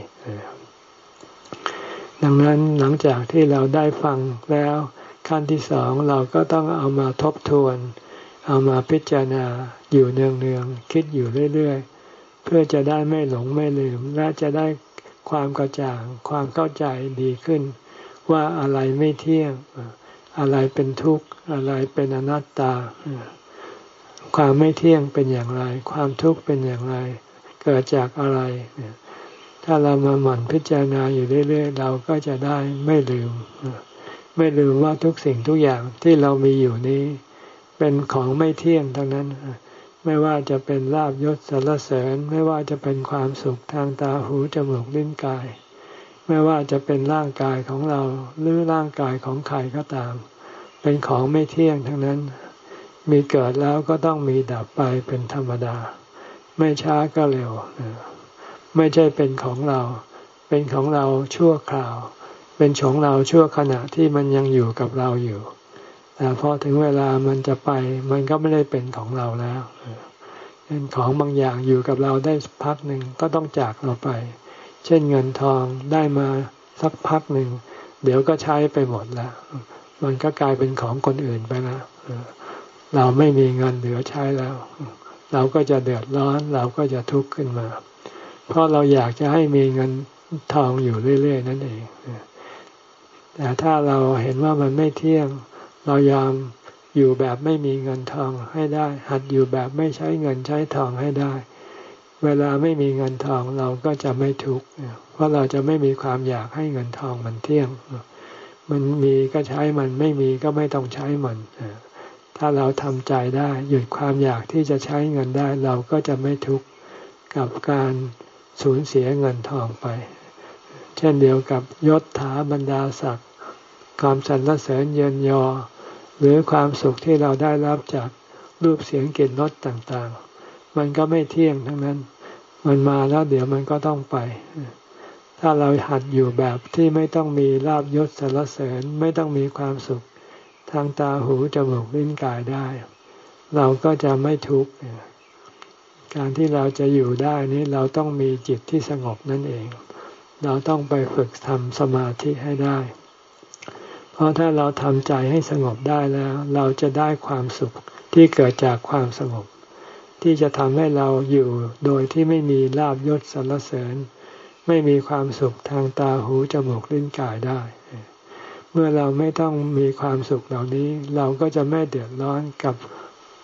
ดังนั้นหลังจากที่เราได้ฟังแล้วขั้นที่สองเราก็ต้องเอามาทบทวนเอามาพิจารณาอยู่เนืองๆคิดอยู่เรื่อยๆเพื่อจะได้ไม่หลงไม่ลืมและจะได้ความกระจ่างความเข้าใจดีขึ้นว่าอะไรไม่เที่ยงอะไรเป็นทุกข์อะไรเป็นอนัตตาความไม่เที่ยงเป็นอย่างไรความทุกข์เป็นอย่างไรเกิดจากอะไรถ้าเรามาหมั่นพิจารณาอยู่เรื่อยๆเราก็จะได้ไม่ลืมไม่ลืมว่าทุกสิ่งทุกอย่างที่เรามีอยู่นี้เป็นของไม่เที่ยงทั้งนั้นไม่ว่าจะเป็นลาภยศสรรเสริญไม่ว่าจะเป็นความสุขทางตาหูจมูกลิ้นกายไม่ว่าจะเป็นร่างกายของเราหรือร่างกายของใครก็ตามเป็นของไม่เที่ยงทั้งนั้นมีเกิดแล้วก็ต้องมีดับไปเป็นธรรมดาไม่ช้าก็เร็วไม่ใช่เป็นของเราเป็นของเราชั่วคราวเป็นของเราชั่วขณะที่มันยังอยู่กับเราอยู่แต่พอถึงเวลามันจะไปมันก็ไม่ได้เป็นของเราแล้วเป็นของบางอย่างอยู่กับเราได้พักหนึ่งก็ต้องจากเราไปเช่นเงินทองได้มาสักพักหนึ่งเดี๋ยวก็ใช้ไปหมดแล้วมันก็กลายเป็นของคนอื่นไปแล้วเราไม่มีเงินเหลือใช้แล้วเราก็จะเดือดร้อนเราก็จะทุกข์ขึ้นมาเพราะเราอยากจะให้มีเงินทองอยู่เรื่อยๆนั่นเองแต่ถ้าเราเห็นว่ามันไม่เที่ยงเรายอมอยู่แบบไม่มีเงินทองให้ได้หัดอยู่แบบไม่ใช้เงินใช้ทองให้ได้เวลาไม่มีเงินทองเราก็จะไม่ทุกข์เพราะเราจะไม่มีความอยากให้เงินทองมันเที่ยงมันมีก็ใช้มันไม่มีก็ไม่ต้องใช้มันถ้าเราทำใจได้หยุดความอยากที่จะใช้เงินได้เราก็จะไม่ทุกข์กับการสูญเสียเงินทองไปเช่นเดียวกับยศถาบรรดาศักดิ์ความสรรเสริญเยินยอหรือความสุขที่เราได้รับจากรูปเสียงกลิ่นรสต่างๆมันก็ไม่เที่ยงทั้งนั้นมันมาแล้วเดี๋ยวมันก็ต้องไปถ้าเราหัดอยู่แบบที่ไม่ต้องมีลาภยศสรรเสริญไม่ต้องมีความสุขทางตาหูจมูกลิ้นกายได้เราก็จะไม่ทุกข์การที่เราจะอยู่ได้นี้เราต้องมีจิตที่สงบนั่นเองเราต้องไปฝึกทำสมาธิให้ได้เพราะถ้าเราทำใจให้สงบได้แล้วเราจะได้ความสุขที่เกิดจากความสงบที่จะทำให้เราอยู่โดยที่ไม่มีลาภยศสรรเสริญไม่มีความสุขทางตาหูจมูกลิ้นกายได้เมื่อเราไม่ต้องมีความสุขเหล่านี้เราก็จะไม่เดือดร้อนกับ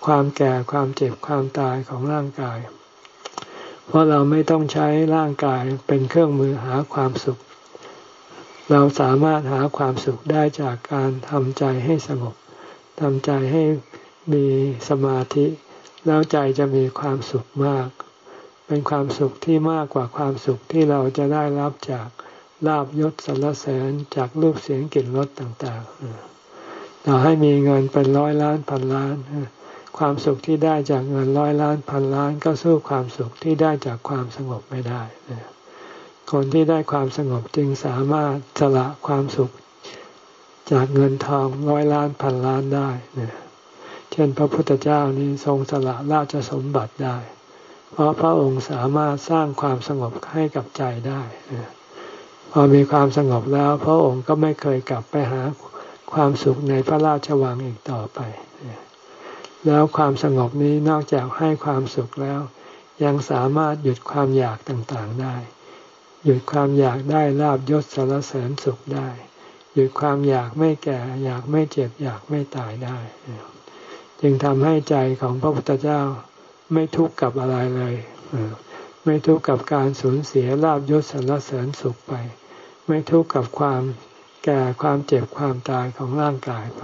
ความแก่ความเจ็บความตายของร่างกายเพราะเราไม่ต้องใช้ร่างกายเป็นเครื่องมือหาความสุขเราสามารถหาความสุขได้จากการทำใจให้สงบทำใจให้มีสมาธิแล้วใจจะมีความสุขมากเป็นความสุขที่มากกว่าความสุขที่เราจะได้รับจากลาภยศสรรเสริญจากรูปเสียงกลิ่นรสต่างๆต่อให้มีเงินเป็นร้อยล้านพันล้านความสุขที่ได้จากเงินร้อยล้านพันล้านก็สู้ความสุขที่ได้จากความสงบไม่ได้คนที่ได้ความสงบจึงสามารถสละความสุขจากเงินทองร้อยล้านพันล้านได้เช่นพระพุทธเจ้านี้ทรงสละราชสมบัติได้เพราะพระองค์สามารถสร้างความสงบให้กับใจได้พอมีความสงบแล้วพระองค์ก็ไม่เคยกลับไปหาความสุขในพระราชวังอีกต่อไปแล้วความสงบนี้นอกจากให้ความสุขแล้วยังสามารถหยุดความอยากต่างๆได้หยุดความอยากได้ลาภยศสรรเสริญสุขได้หยุดความอยากไม่แก่อยากไม่เจ็บอยากไม่ตายได้จึงทำให้ใจของพระพุทธเจ้าไม่ทุกข์กับอะไรเลยไม่ทุกข์กับการสูญเสียลาภยศสรรเสริญสุขไปไม่ทุกข์กับความแก่ความเจ็บความตายของร่างกายไป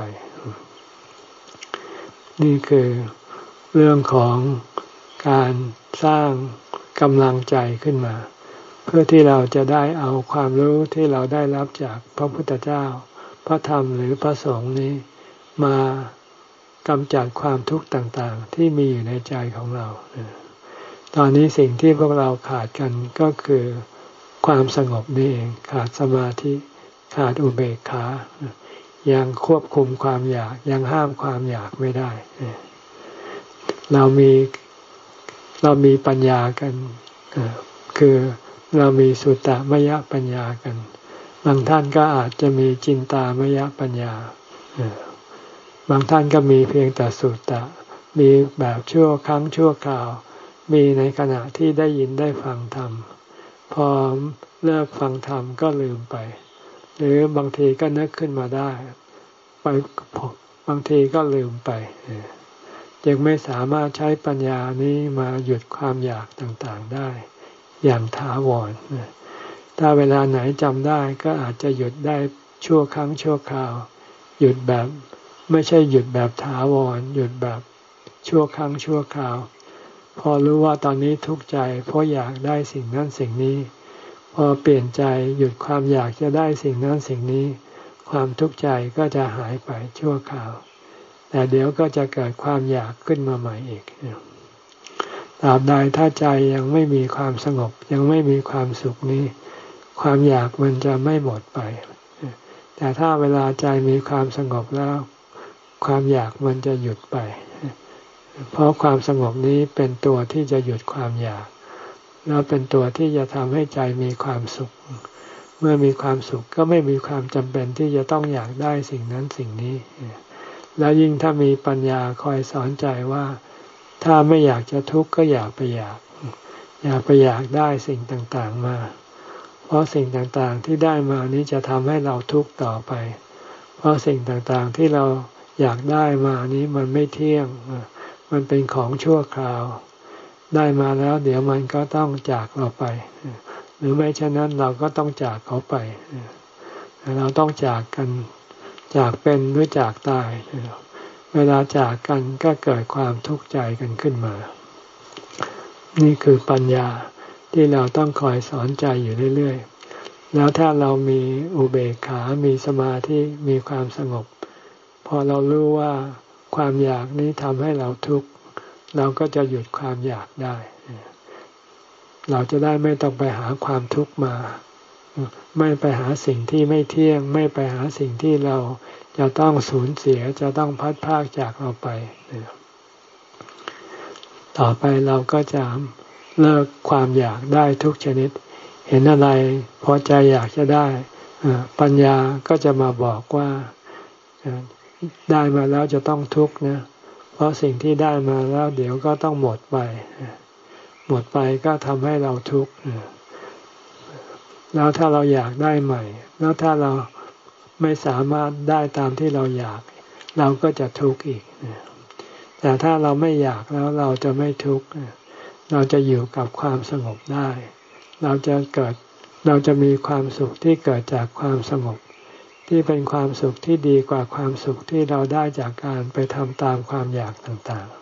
นี่คือเรื่องของการสร้างกำลังใจขึ้นมาเพื่อที่เราจะได้เอาความรู้ที่เราได้รับจากพระพุทธเจ้าพระธรรมหรือพระสงฆ์นี้มากำจัดความทุกข์ต่างๆที่มีอยู่ในใจของเราตอนนี้สิ่งที่พวกเราขาดกันก็คือความสงบนี่เองขาดสมาธิขาดอุเบกขายังควบคุมความอยากยังห้ามความอยากไม่ได้เรามีเรามีปัญญากันคือเรามีสุตตมยปัญญากันบางท่านก็อาจจะมีจินตามยปัญญาบางท่านก็มีเพียงแต่สุตตะมีแบบชั่วครั้งชั่วคราวมีในขณะที่ได้ยินได้ฟังธรรมพอเลิกฟังธรรมก็ลืมไปหรือบางทีก็นึกขึ้นมาได้ไปบางทีก็ลืมไปยังไม่สามารถใช้ปัญญานี้มาหยุดความอยากต่างๆได้อย่างถาวรถ้าเวลาไหนจำได้ก็อาจจะหยุดได้ชั่วครั้งชั่วคราวหยุดแบบไม่ใช่หยุดแบบถาวรหยุดแบบชั่วครั้งชั่วคราวพอรู้ว่าตอนนี้ทุกข์ใจเพราะอยากได้สิ่งนั้นสิ่งนี้พอเปลี่ยนใจหยุดความอยากจะได้สิ่งนั้นสิ่งนี้ความทุกข์ใจก็จะหายไปชั่วคราวแต่เดี๋ยวก็จะเกิดความอยากขึ้นมาใหม่อีกตราบใดถ้าใจยังไม่มีความสงบยังไม่มีความสุขนี้ความอยากมันจะไม่หมดไปแต่ถ้าเวลาใจมีความสงบแล้วความอยากมันจะหยุดไปเพราะความสงบนี้เป็นตัวที่จะหยุดความอยากแล้วเป็นตัวที่จะทำให้ใจมีความสุขเมื่อมีความสุขก็ไม่มีความจำเป็นที่จะต้องอยากได้สิ่งนั้นสิ่งนี้แล้วยิ่งถ้ามีปัญญาคอยสอนใจว่าถ้าไม่อยากจะทุกข์ก็อยากไปอยากอยากไปอยากได้สิ่งต่างๆมาเพราะสิ่งต่างๆที่ได้มานี้จะทำให้เราทุกข์ต่อไปเพราะสิ่งต่างๆที่เราอยากได้มานี้มันไม่เที่ยงมันเป็นของชั่วคราวได้มาแล้วเดี๋ยวมันก็ต้องจากเราไปหรือไม่เช่นนั้นเราก็ต้องจากเขาไปเราต้องจากกันจากเป็นหรือจากตายเวลาจากกันก็เกิดความทุกข์ใจกันขึ้นมานี่คือปัญญาที่เราต้องคอยสอนใจอยู่เรื่อยๆแล้วถ้าเรามีอุเบกขามีสมาธิมีความสงบพอเรารู้ว่าความอยากนี้ทำให้เราทุกข์เราก็จะหยุดความอยากได้เราจะได้ไม่ต้องไปหาความทุกข์มาไม่ไปหาสิ่งที่ไม่เที่ยงไม่ไปหาสิ่งที่เราจะต้องสูญเสียจะต้องพัดพรากจากเราไปต่อไปเราก็จะเลิกความอยากได้ทุกชนิดเห็นอะไรพอใจอยากจะได้ปัญญาก็จะมาบอกว่าได้มาแล้วจะต้องทุกข์นะเพราะสิ่งที่ได้มาแล้วเดี๋ยวก็ต้องหมดไปหมดไปก็ทำให้เราทุกข์แล้วถ้าเราอยากได้ใหม่แล้วถ้าเราไม่สามารถได้ตามที่เราอยากเราก็จะทุกข์อีกแต่ถ้าเราไม่อยากแล้วเราจะไม่ทุกข์เราจะอยู่กับความสงบได้เราจะเกิดเราจะมีความสุขที่เกิดจากความสงบที่เป็นความสุขที่ดีกว่าความสุขที่เราได้จากการไปทำตามความอยากต่าง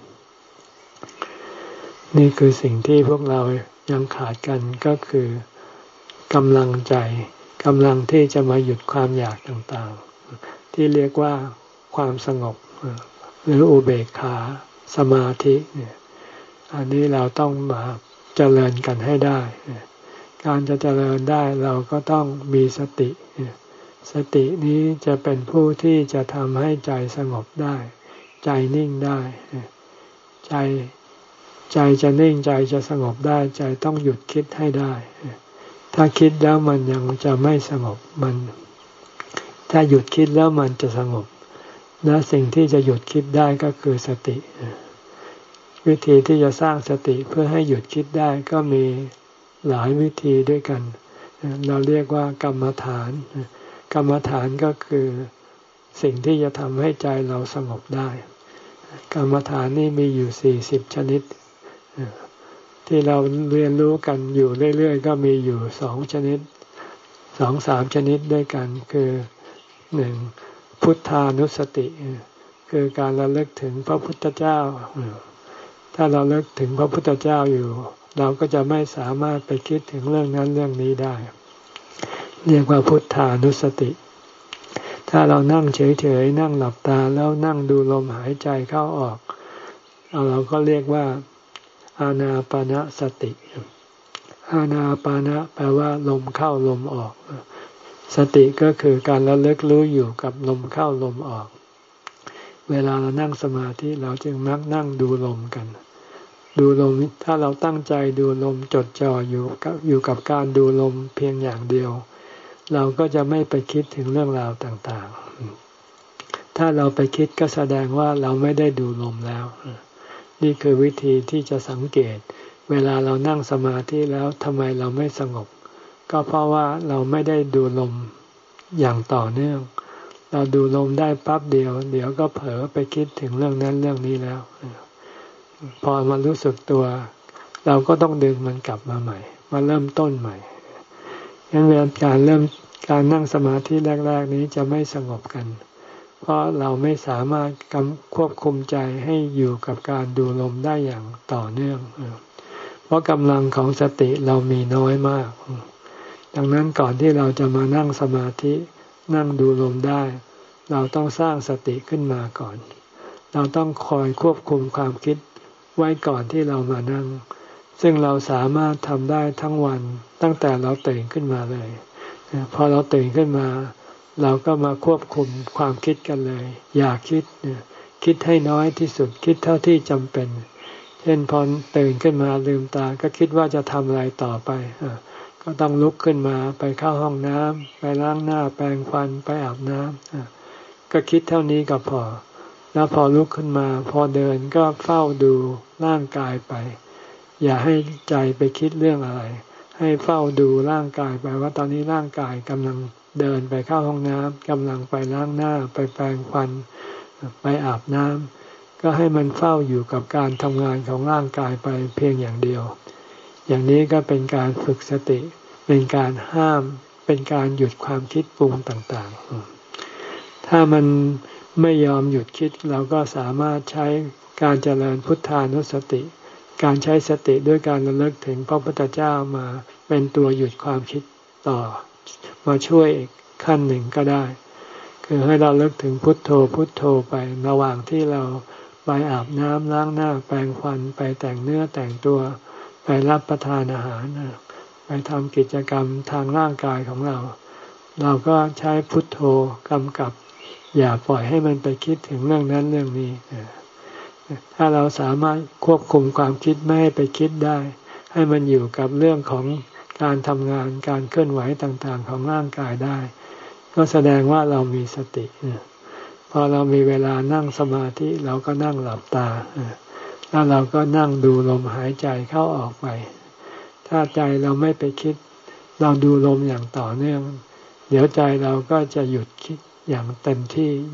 ๆนี่คือสิ่งที่พวกเรายังขาดกันก็คือกำลังใจกำลังที่จะมาหยุดความอยากต่างๆที่เรียกว่าความสงบหรืออุเบกขาสมาธิเนี่ยอันนี้เราต้องมาเจริญกันให้ได้การจะเจริญได้เราก็ต้องมีสติสตินี้จะเป็นผู้ที่จะทำให้ใจสงบได้ใจนิ่งได้ใจใจจะนิ่งใจจะสงบได้ใจต้องหยุดคิดให้ได้ถ้าคิดแล้วมันยังจะไม่สงบมันถ้าหยุดคิดแล้วมันจะสงบและสิ่งที่จะหยุดคิดได้ก็คือสติวิธีที่จะสร้างสติเพื่อให้หยุดคิดได้ก็มีหลายวิธีด้วยกันเราเรียกว่ากรรมฐานกรรมฐานก็คือสิ่งที่จะทำให้ใจเราสงบได้กรรมฐานนี่มีอยู่สี่สิบชนิดที่เราเรียนรู้กันอยู่เรื่อยๆก็มีอยู่สองชนิดสองสามชนิดด้วยกันคือหนึ่งพุทธานุสติคือการระลึกถึงพระพุทธเจ้าถ้าเราระลึกถึงพระพุทธเจ้าอยู่เราก็จะไม่สามารถไปคิดถึงเรื่องนั้นเรื่องนี้ได้เรียกว่าพุทธานุสติถ้าเรานั่งเฉยๆนั่งหลับตาแล้วนั่งดูลมหายใจเข้าออกเราก็เรียกว่าอานาปานสติอานาปานะแปลว่าลมเข้าลมออกสติก็คือการระลึกรู้อยู่กับลมเข้าลมออกเวลาเรานั่งสมาธิเราจึงมักนั่งดูลมกันดูลมถ้าเราตั้งใจดูลมจดจ่ออยู่กับอยู่กับการดูลมเพียงอย่างเดียวเราก็จะไม่ไปคิดถึงเรื่องราวต่างๆถ้าเราไปคิดก็แสดงว่าเราไม่ได้ดูลมแล้วนี่คือวิธีที่จะสังเกตเวลาเรานั่งสมาธิแล้วทำไมเราไม่สงบก็เพราะว่าเราไม่ได้ดูลมอย่างต่อเนื่องเราดูลมได้ปั๊บเดียวเดี๋ยวก็เผลอไปคิดถึงเรื่องนั้นเรื่องนี้แล้วพอมารู้สึกตัวเราก็ต้องดึงมันกลับมาใหม่มาเริ่มต้นใหม่งั้นเวลาการเริ่มการนั่งสมาธิแรกๆนี้จะไม่สงบกันเพราะเราไม่สามารถควบคุมใจให้อยู่กับการดูลมได้อย่างต่อเนื่องเพราะกำลังของสติเรามีน้อยมากดังนั้นก่อนที่เราจะมานั่งสมาธินั่งดูลมได้เราต้องสร้างสติขึ้นมาก่อนเราต้องคอยควบคุมความคิดไว้ก่อนที่เรามานั่งซึ่งเราสามารถทำได้ทั้งวันตั้งแต่เราตื่นขึ้นมาเลยพอเราตื่นขึ้นมาเราก็มาควบคุมความคิดกันเลยอย่าคิดคิดให้น้อยที่สุดคิดเท่าที่จำเป็นเช่นพอตื่นขึ้นมาลืมตาก็คิดว่าจะทำอะไรต่อไปก็ต้องลุกขึ้นมาไปเข้าห้องน้ำไปล้างหน้าแปรงฟันไปอาบน้ำก็คิดเท่านี้ก็พอแล้วพอลุกขึ้นมาพอเดินก็เฝ้าดูร่างกายไปอย่าให้ใจไปคิดเรื่องอะไรให้เฝ้าดูร่างกายไปว่าตอนนี้ร่างกายกำลังเดินไปเข้าห้องน้ำกำลังไปล้างหน้าไปแปรงฟันไปอาบน้ำก็ให้มันเฝ้าอยู่กับการทำงานของร่างกายไปเพียงอย่างเดียวอย่างนี้ก็เป็นการฝึกสติเป็นการห้ามเป็นการหยุดความคิดปรุงต่างๆถ้ามันไม่ยอมหยุดคิดเราก็สามารถใช้การเจริญพุทธานุสติการใช้สติด้วยการระลึกถึงพระพุทธเจ้ามาเป็นตัวหยุดความคิดต่อมาช่วยอีกขั้นหนึ่งก็ได้คือให้เราเลิกถึงพุทโธพุทโธไประหว่างที่เราไปอาบน้ำล้างหน้าแปรงฟันไปแต่งเนื้อแต่งตัวไปรับประทานอาหารไปทำกิจกรรมทางร่างกายของเราเราก็ใช้พุทโธกำกับอย่าปล่อยให้มันไปคิดถึงเรื่องนั้นเรื่องนี้ถ้าเราสามารถควบคุมความคิดไม่ให้ไปคิดได้ให้มันอยู่กับเรื่องของการทำงานการเคลื่อนไหวต่างๆของร่างกายได้ก็แสดงว่าเรามีสติพอเรามีเวลานั่งสมาธิเราก็นั่งหลับตาแล้วเราก็นั่งดูลมหายใจเข้าออกไปถ้าใจเราไม่ไปคิดเราดูลมอย่างต่อเนื่องเดี๋ยวใจเราก็จะหยุดคิดอย่างเต็มที่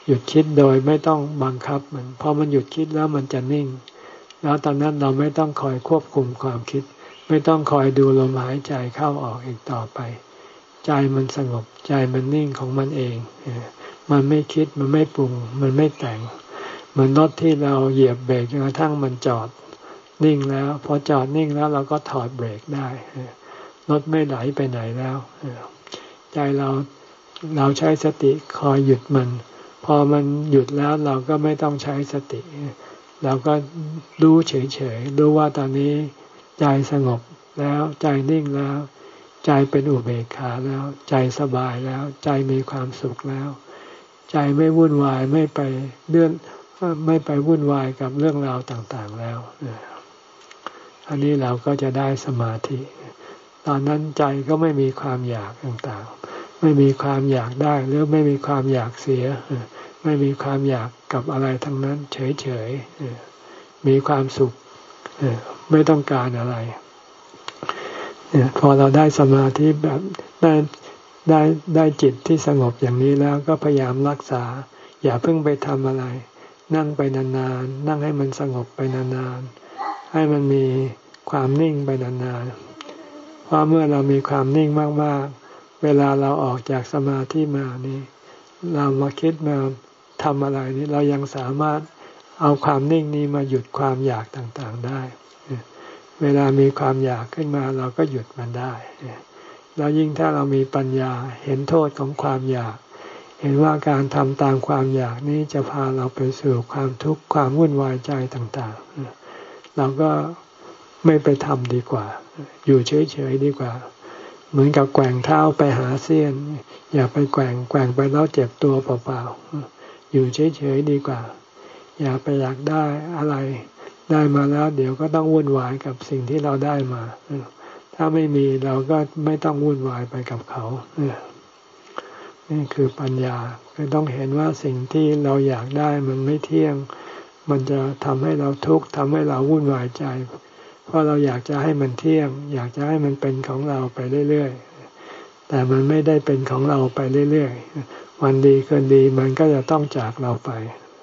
หยุดคิดโดยไม่ต้องบังคับมันพอมันหยุดคิดแล้วมันจะนิ่งแล้วตอนนั้นเราไม่ต้องคอยควบคุมความคิดไม่ต้องคอยดูลมหายใจเข้าออกอีกต่อไปใจมันสงบใจมันนิ่งของมันเองมันไม่คิดมันไม่ปรุงมันไม่แต่งเหมือนรถที่เราเหยียบเบรกจนกระทั่งมันจอดนิ่งแล้วพอจอดนิ่งแล้วเราก็ถอดเบรกได้รถไม่ไหลไปไหนแล้วใจเราเราใช้สติคอยหยุดมันพอมันหยุดแล้วเราก็ไม่ต้องใช้สติเราก็รู้เฉยๆรู้ว่าตอนนี้ใจสงบแล้วใจนิ่งแล้วใจเป็นอุเบกขาแล้วใจสบายแล้วใจมีความสุขแล้วใจไม่วุ่นวายไม่ไปเลื่อนไม่ไปวุ่นวายกับเรื่องราวต่างๆแล้วอันนี้เราก็จะได้สมาธิตอนนั้นใจก็ไม่มีความอยากต่างๆไม่มีความอยากได้หรือไม่มีความอยากเสียไม่มีความอยากกับอะไรทั้งนั้นเฉยๆมีความสุขไม่ต้องการอะไรเนี่ยพอเราได้สมาธิแบบได้ได้ได้จิตที่สงบอย่างนี้แล้วก็พยายามรักษาอย่าเพิ่งไปทำอะไรนั่งไปนานๆนั่งให้มันสงบไปนานๆให้มันมีความนิ่งไปนานๆเพราะเมื่อเรามีความนิ่งมากๆเวลาเราออกจากสมาธิมานี่เรามาคิดมาทำอะไรนี่เรายังสามารถเอาความนิ่งนี้มาหยุดความอยากต่างๆได้เวลามีความอยากขึ้นมาเราก็หยุดมันได้แล้วยิ่งถ้าเรามีปัญญาเห็นโทษของความอยากเห็นว่าการทำตามความอยากนี้จะพาเราไปสู่ความทุกข์ความวุ่นวายใจต่างๆเราก็ไม่ไปทำดีกว่าอยู่เฉยๆดีกว่าเหมือนกับแกว่งเท้าไปหาเสี้ยนอย่าไปแกว่งแกว่งไปแล้วเจ็บตัวเปล่าๆอยู่เฉยๆดีกว่าอย่าไปอยากได้อะไรได้มาแล้วเดี๋ยวก็ต้องวุ่นวายกับสิ่งที่เราได้มาถ้าไม่มีเราก็ไม่ต้องวุ่นวายไปกับเขานี่คือปัญญาคือต้องเห็นว่าสิ่งที่เราอยากได้มันไม่เที่ยงมันจะทำให้เราทุกข์ทำให้เราวุ่นวายใจเพราะเราอยากจะให้มันเที่ยงอยากจะให้มันเป็นของเราไปเรื่อยๆแต่มันไม่ได้เป็นของเราไปเรื่อยๆวันดีคืนดีมันก็จะต้องจากเราไป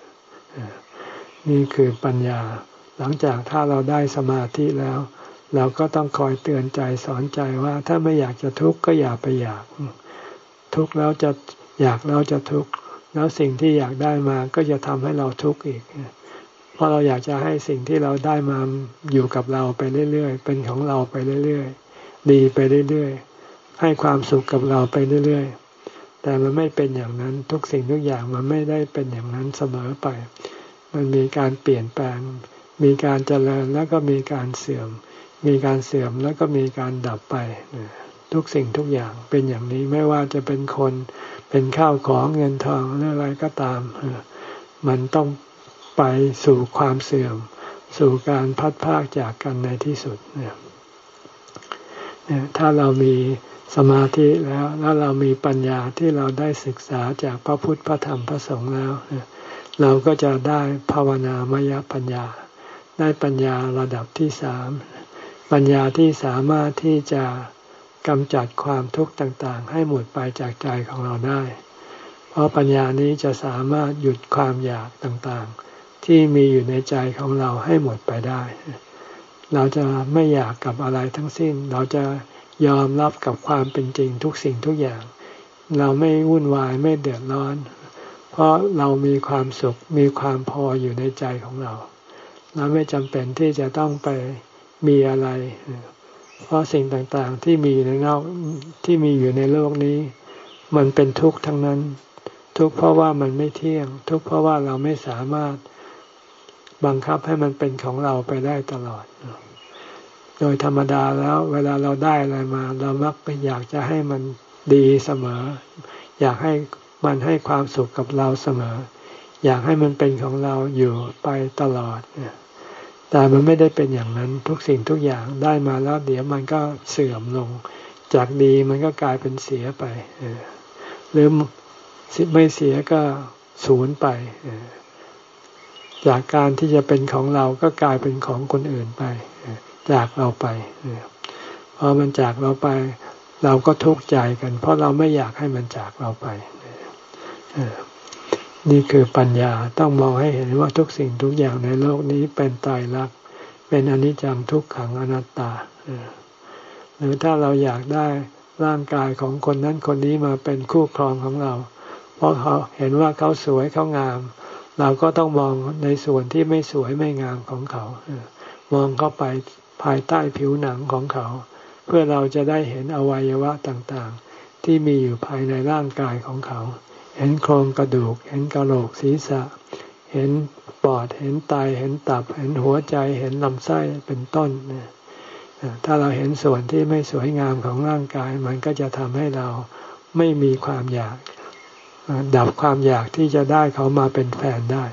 นี่คือปัญญาหลังจากถ้าเราได้สมาธิแล้วเราก็ต้องคอยเตือนใจสอนใจว่าถ้าไม่อยากจะทุกข์ก็อย่าไปอยากทุกข์แล้วจะอยากแล้วจะทุกข์แล้วสิ่งที่อยากได้มาก็จะทำให้เราทุกข์อีกเพราะเราอยากจะให้สิ่งที่เราได้มาอยู่กับเราไปเรื่อยๆเป็นของเราไปเรื่อยๆดีไปเรื่อยๆให้ความสุขกับเราไปเรื่อยๆแต่มันไม่เป็นอย่างนั้นทุกสิ่งทุกอย่างมันไม่ได้เป็นอย่างนั้นเสมอไปมันมีการเปลี่ยนแปลงมีการเจริญแล้วก็มีการเสื่อมมีการเสื่อมแล้วก็มีการดับไปทุกสิ่งทุกอย่างเป็นอย่างนี้ไม่ว่าจะเป็นคนเป็นข้าวของเงินทองหรืออะไรก็ตามมันต้องไปสู่ความเสื่อมสู่การพัดพรากจากกันในที่สุดเนี่ยถ้าเรามีสมาธิแล้วแล้วเรามีปัญญาที่เราได้ศึกษาจากพระพุทธพระธรรมพระสงฆ์แล้วเราก็จะได้ภาวนามยปัญญาได้ปัญญาระดับที่สามปัญญาที่สามารถที่จะกำจัดความทุกข์ต่างๆให้หมดไปจากใจของเราได้เพราะปัญญานี้จะสามารถหยุดความอยากต่างๆที่มีอยู่ในใจของเราให้หมดไปได้เราจะไม่อยากกับอะไรทั้งสิ้นเราจะยอมรับกับความเป็นจริงทุกสิ่งทุกอย่างเราไม่วุ่นวายไม่เดือดร้อนเพราะเรามีความสุขมีความพออยู่ในใจของเราเราไม่จำเป็นที่จะต้องไปมีอะไรเพราะสิ่งต่างๆที่มีในโลกที่มีอยู่ในโลกนี้มันเป็นทุกข์ทั้งนั้นทุกข์เพราะว่ามันไม่เที่ยงทุกข์เพราะว่าเราไม่สามารถบังคับให้มันเป็นของเราไปได้ตลอดโดยธรรมดาแล้วเวลาเราได้อะไรมาเรามักอยากจะให้มันดีเสมออยากให้มันให้ความสุขกับเราเสมออยากให้มันเป็นของเราอยู่ไปตลอดแต่มันไม่ได้เป็นอย่างนั้นทุกสิ่งทุกอย่างได้มาแล้วเดี๋ยวมันก็เสื่อมลงจากดีมันก็กลายเป็นเสียไปหรือไม่เสียก็สูญไปจากการที่จะเป็นของเราก็กลายเป็นของคนอื่นไปจากเราไปพอมันจากเราไปเราก็ทุกข์ใจกันเพราะเราไม่อยากให้มันจากเราไปนี่คือปัญญาต้องมองให้เห็นว่าทุกสิ่งทุกอย่างในโลกนี้เป็นไตรลักษณ์เป็นอนิจจังทุกขังอนัตตาหรือถ้าเราอยากได้ร่างกายของคนนั้นคนนี้มาเป็นคู่ครองของเราเพราะเขาเห็นว่าเขาสวยเขางามเราก็ต้องมองในส่วนที่ไม่สวยไม่งามของเขามองเข้าไปภายใต้ผิวหนังของเขาเพื่อเราจะได้เห็นอวัยวะต่างๆที่มีอยู่ภายในร่างกายของเขาเห็นโครงกระดูกเห็นกะโหลกศีรษะเห็นปอดเห็นไตเห็นตับเห็นหัวใจเห็นลำไส้เป็นต้นเนี่ยถ้าเราเห็นส่วนที่ไม่สวยงามของร่างกายมันก็จะทำให้เราไม่มีความอยากดับความอยากที่จะได้เขามาเป็นแฟนได้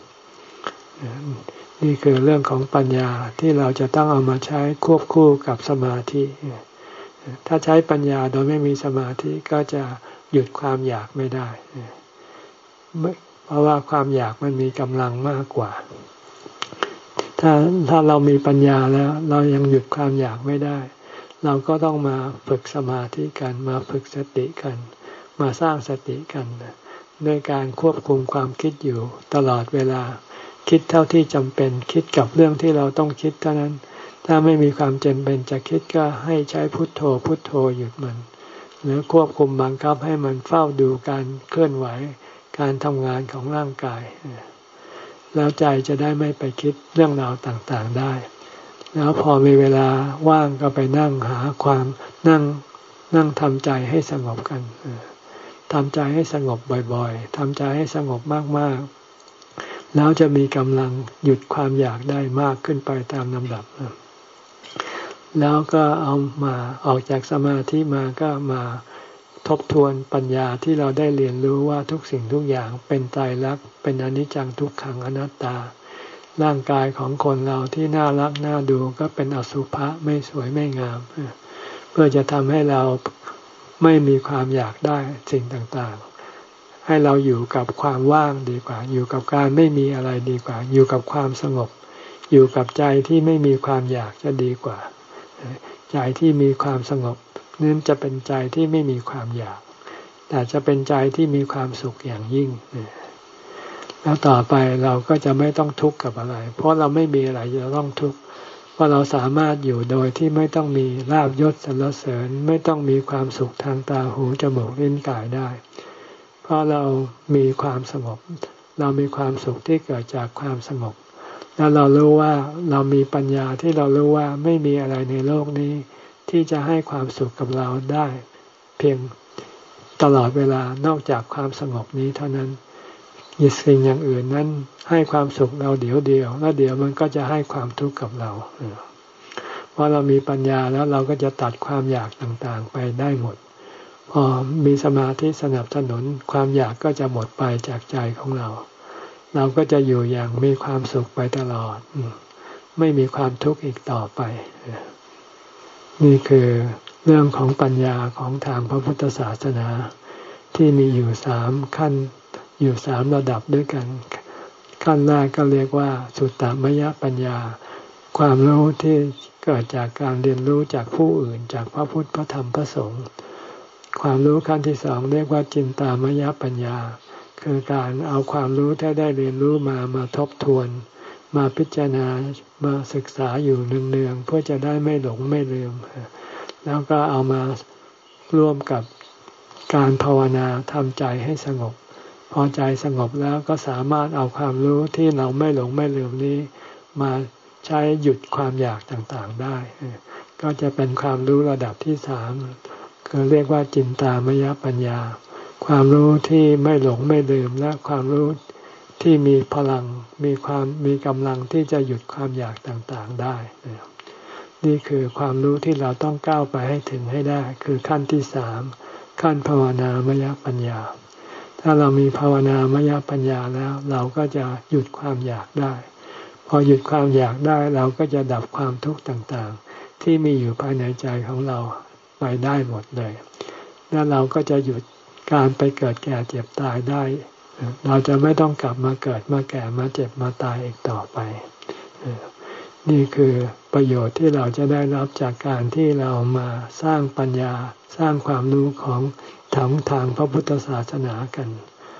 นี่คือเรื่องของปัญญาที่เราจะต้องเอามาใช้ควบคู่กับสมาธิถ้าใช้ปัญญาโดยไม่มีสมาธิก็จะหยุดความอยากไม่ได้เพราะว่าความอยากมันมีกำลังมากกว่าถ้าถ้าเรามีปัญญาแล้วเรายังหยุดความอยากไม่ได้เราก็ต้องมาฝึกสมาธิกันมาฝึกสติกันมาสร้างสติกันด้วยการควบคุมความคิดอยู่ตลอดเวลาคิดเท่าที่จำเป็นคิดกับเรื่องที่เราต้องคิดเท่านั้นถ้าไม่มีความจำเป็นจะคิดก็ให้ใช้พุทโธพุทโธหยุดมันหรือควบคุมบังคับให้มันเฝ้าดูการเคลื่อนไหวการทำงานของร่างกายแล้วใจจะได้ไม่ไปคิดเรื่องราวต่างๆได้แล้วพอมีเวลาว่างก็ไปนั่งหาความนั่งนั่งทำใจให้สงบกันทำใจให้สงบบ่อยๆทำใจให้สงบมากๆแล้วจะมีกำลังหยุดความอยากได้มากขึ้นไปตามลำดับแล้วก็เอามาออกจากสมาธิมาก็มาทบทวนปัญญาที่เราได้เรียนรู้ว่าทุกสิ่งทุกอย่างเป็นไตรลักษณ์เป็นอนิจจังทุกขังอนัตตาร่างกายของคนเราที่น่ารักน่าดูก็เป็นอสุภะไม่สวยไม่งามเพื่อจะทำให้เราไม่มีความอยากได้สิ่งต่างๆให้เราอยู่กับความว่างดีกว่าอยู่กับการไม่มีอะไรดีกว่าอยู่กับความสงบอยู่กับใจที่ไม่มีความอยากจะดีกว่าใจที่มีความสงบนั่นจะเป็นใจที่ไม่มีความอยากแต่จะเป็นใจที่มีความสุขอย่างยิ่งแล้วต่อไปเราก็จะไม่ต้องทุกข์กับอะไรเพราะเราไม่มีอะไรจะต้องทุกข์เพราะเราสามารถอยู่โดยที่ไม่ต้องมีลาภยศสรรเสริญไม่ต้องมีความสุขทางตาหูจมูกลิ้นกายได้เพราะเรามีความสงบเรามีความสุขที่เกิดจากความสงบแล้วเรารู้ว่าเรามีปัญญาที่เรารู้ว่าไม่มีอะไรในโลกนี้ที่จะให้ความสุขกับเราได้เพียงตลอดเวลานอกจากความสงบนี้เท่านั้นยิ่งสิ่งอย่างอื่นนั้นให้ความสุขเราเดี๋ยวเดียวแล้วเดี๋ยวมันก็จะให้ความทุกข์กับเราเพราะเรามีปัญญาแล้วเราก็จะตัดความอยากต่างๆไปได้หมดพอมีสมาธิสนับสนุนความอยากก็จะหมดไปจากใจของเราเราก็จะอยู่อย่างมีความสุขไปตลอดไม่มีความทุกข์อีกต่อไปนี่คือเรื่องของปัญญาของทางพระพุทธศาสนาที่มีอยู่สามขั้นอยู่สามระดับด้วยกันขั้นแรกก็เรียกว่าสุตตมยปัญญาความรู้ที่เกิดจากการเรียนรู้จากผู้อื่นจากพระพุทธพระธรรมพระสงฆ์ความรู้ขั้นที่สองเรียกว่าจินตามยปัญญาคือการเอาความรู้ที่ได้เรียนรู้มามาทบทวนมาพิจารณามาศึกษาอยู่เนืองๆเพื่อจะได้ไม่หลงไม่ลืมแล้วก็เอามาร่วมกับการภาวนาทำใจให้สงบพอใจสงบแล้วก็สามารถเอาความรู้ที่เราไม่หลงไม่ลืมนี้มาใช้หยุดความอยากต่างๆได้ก็จะเป็นความรู้ระดับที่สามคือเรียกว่าจินตามยปัญญาความรู้ที่ไม่หลงไม่ลืมและความรู้ที่มีพลังมีความมีกำลังที่จะหยุดความอยากต่างๆได้นี่คือความรู้ที่เราต้องก้าวไปให้ถึงให้ได้คือขั้นที่สามขั้นภาวนามยปัญญาถ้าเรามีภาวนามยปัญญาแล้วเราก็จะหยุดความอยากได้พอหยุดความอยากได้เราก็จะดับความทุกข์ต่างๆที่มีอยู่ภายในใจของเราไปได้หมดเลยแล้วเราก็จะหยุดการไปเกิดแก่เจ็บตายได้เราจะไม่ต้องกลับมาเกิดมาแก่มาเจ็บมาตายอีกต่อไปนี่คือประโยชน์ที่เราจะได้รับจากการที่เรามาสร้างปัญญาสร้างความรู้ของทางทางพระพุทธศาสนากัน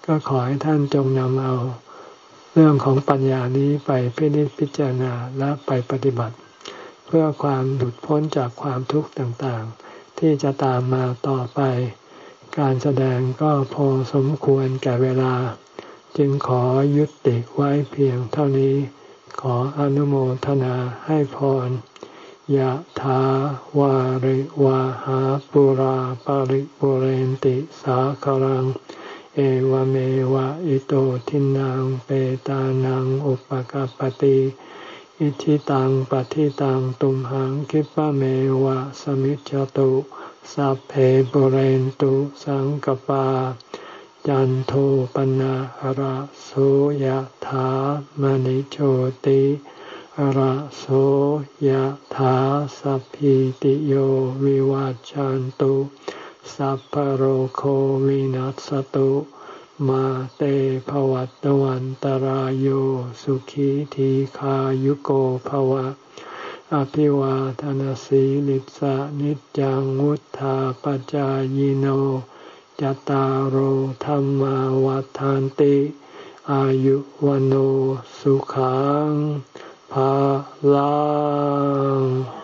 ก็ขอให้ท่านจงนำเอาเรื่องของปัญญานี้ไปพินิจพิจารณาและไปปฏิบัติเพื่อความหลุดพ้นจากความทุกข์ต่างๆที่จะตามมาต่อไปการแสดงก็พอสมควรแก่เวลาจึงขอยุติไว้เพียงเท่านี้ขออนุโมทนาให้พรยะถาวาริวาหาปุราปาริปุเรนติสาคลังเอวเมวะอิโตทินังเปตานังอุปกัปปติอิทิตังปฏิตังตุมหังคิปะเมวะสมิจจตุสัพเพปุเรนตุสังกปาจันโทปนะหราโสยถามณิโชติหราโสยถาสัพพิติโยวิวัจจันตุสัพพโรโควินัสตุมาเตภวัตวันตารโยสุขีทีขายุโกภวะอภิวาทนาสีลิสานิจังวุธาปจายโนจตารโหธรรมวัฏฐานติอายุวันโอสุขังภาลัง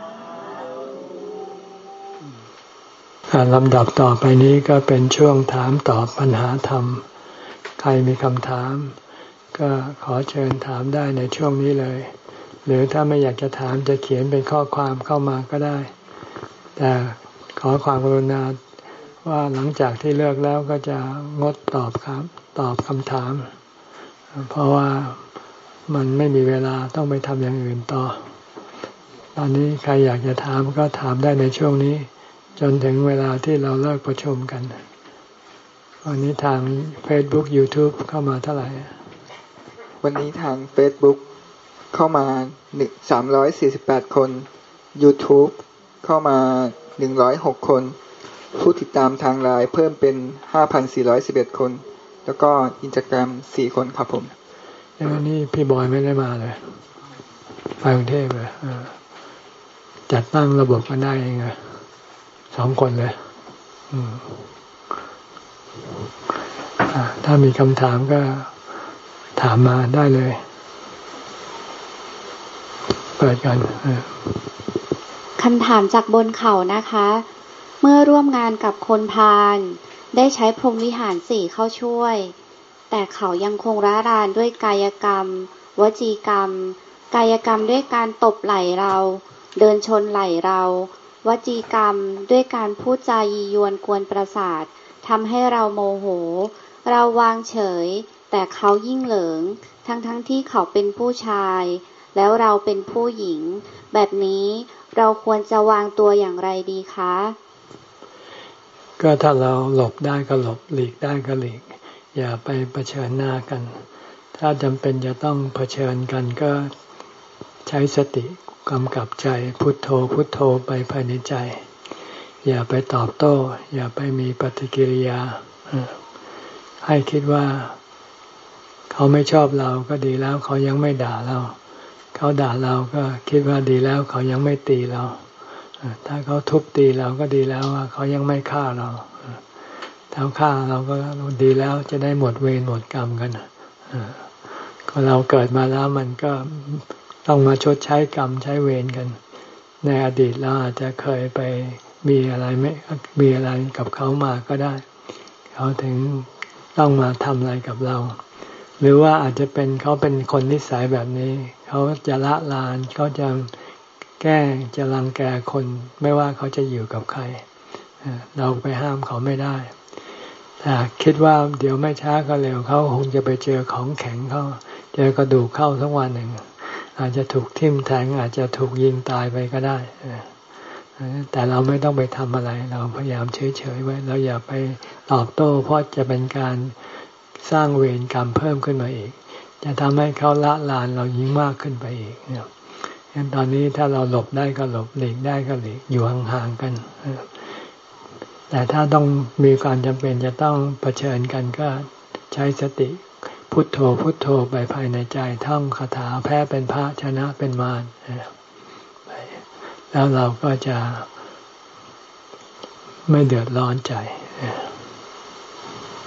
ลำดับต่อไปนี้ก็เป็นช่วงถามตอบปัญหาธรรมใครมีคำถามก็ขอเชิญถามได้ในช่วงนี้เลยหรือถ้าไม่อยากจะถามจะเขียนเป็นข้อความเข้ามาก็ได้แต่ขอความกรุณาว่าหลังจากที่เลิกแล้วก็จะงดตอบครับตอบคำถามเพราะว่ามันไม่มีเวลาต้องไปทำอย่างอื่นต่อตอนนี้ใครอยากจะถามก็ถามได้ในช่วงนี้จนถึงเวลาที่เราเลิกประชุมกันวันนี้ทาง Facebook YouTube เข้ามาเท่าไหร่วันนี้ทาง Facebook เข้ามาสามร้อยสี่สิบแปดคน YouTube เข้ามาหนึ่งร้อยหกคนผู้ติดตามทางไลน์เพิ่มเป็น ห้าพันสี่ร้อยสิบเอ็ด คนแล้วก็ Instagram สี่คนครับผมวันนี้พี่บอยไม่ได้มาเลยไปกรุงเทพเลยจัดตั้งระบบกันได้เองอะสองคนเลยถ้ามีคำถามก็ถามมาได้เลยเปิดกันคำถามจากบนเขานะคะเมื่อร่วมงานกับคนพาลได้ใช้พรหมวิหารสี่เข้าช่วยแต่เขายังคงร้ารานด้วยกายกรรมวจีกรรมกายกรรมด้วยการตบไหล่เราเดินชนไหล่เราวจีกรรมด้วยการพูดจายียวนกวนประสาททำให้เราโมโหเราวางเฉยแต่เขายิ่งเหลิงทั้งๆ ท, ที่เขาเป็นผู้ชายแล้วเราเป็นผู้หญิงแบบนี้เราควรจะวางตัวอย่างไรดีคะก็ถ้าเราหลบได้ก็หลบหลีกได้ก็หลีกอย่าไปเผชิญหน้ากันถ้าจำเป็นจะต้องเผชิญกันก็ใช้สติกำกับใจพุทโธพุทโธไปภายในใจอย่าไปตอบโต้อย่าไปมีปฏิกิริยาให้คิดว่าเขาไม่ชอบเราก็ดีแล้วเขายังไม่ด่าเราเขาด่าเราก็คิดว่าดีแล้วเขายังไม่ตีเราถ้าเขาทุบตีเราก็ดีแล้วว่าเขายังไม่ฆ่าเราถ้าฆ่าเราก็ดีแล้วจะได้หมดเวรหมดกรรมกันก็เราเกิดมาแล้วมันก็ต้องมาชดใช้กรรมใช้เวรกันในอดีตเราอาจจะเคยไปมีอะไรไม่มีอะไรกับเขามาก็ได้เขาถึงต้องมาทำอะไรกับเราหรือว่าอาจจะเป็นเขาเป็นคนนิสัยแบบนี้เขาจะละลานเขาจะแกล้งจะรังแกคนไม่ว่าเขาจะอยู่กับใครเราไปห้ามเขาไม่ได้แต่คิดว่าเดี๋ยวไม่ช้าก็เร็วเขาคงจะไปเจอของแข็งเขาเจอกระดูกเข้าทั้งวันหนึ่งอาจจะถูกทิ่มแทงอาจจะถูกยิงตายไปก็ได้แต่เราไม่ต้องไปทำอะไรเราพยายามเฉยๆไว้เราอย่าไปตอบโต้เพราะจะเป็นการสร้างเวรกรรมเพิ่มขึ้นมาอีกจะทำให้เขาละลานเรายิ่งมากขึ้นไปอีกงั้นตอนนี้ถ้าเราหลบได้ก็หลบหลีกได้ก็หลีกอยู่ห่างๆกันแต่ถ้าต้องมีความจำเป็นจะต้องเผชิญกันก็ใช้สติพุทโธพุทโธไปภายในใจท่องคาถาแพ้เป็นพระชนะเป็นมารแล้วเราก็จะไม่เดือดร้อนใจ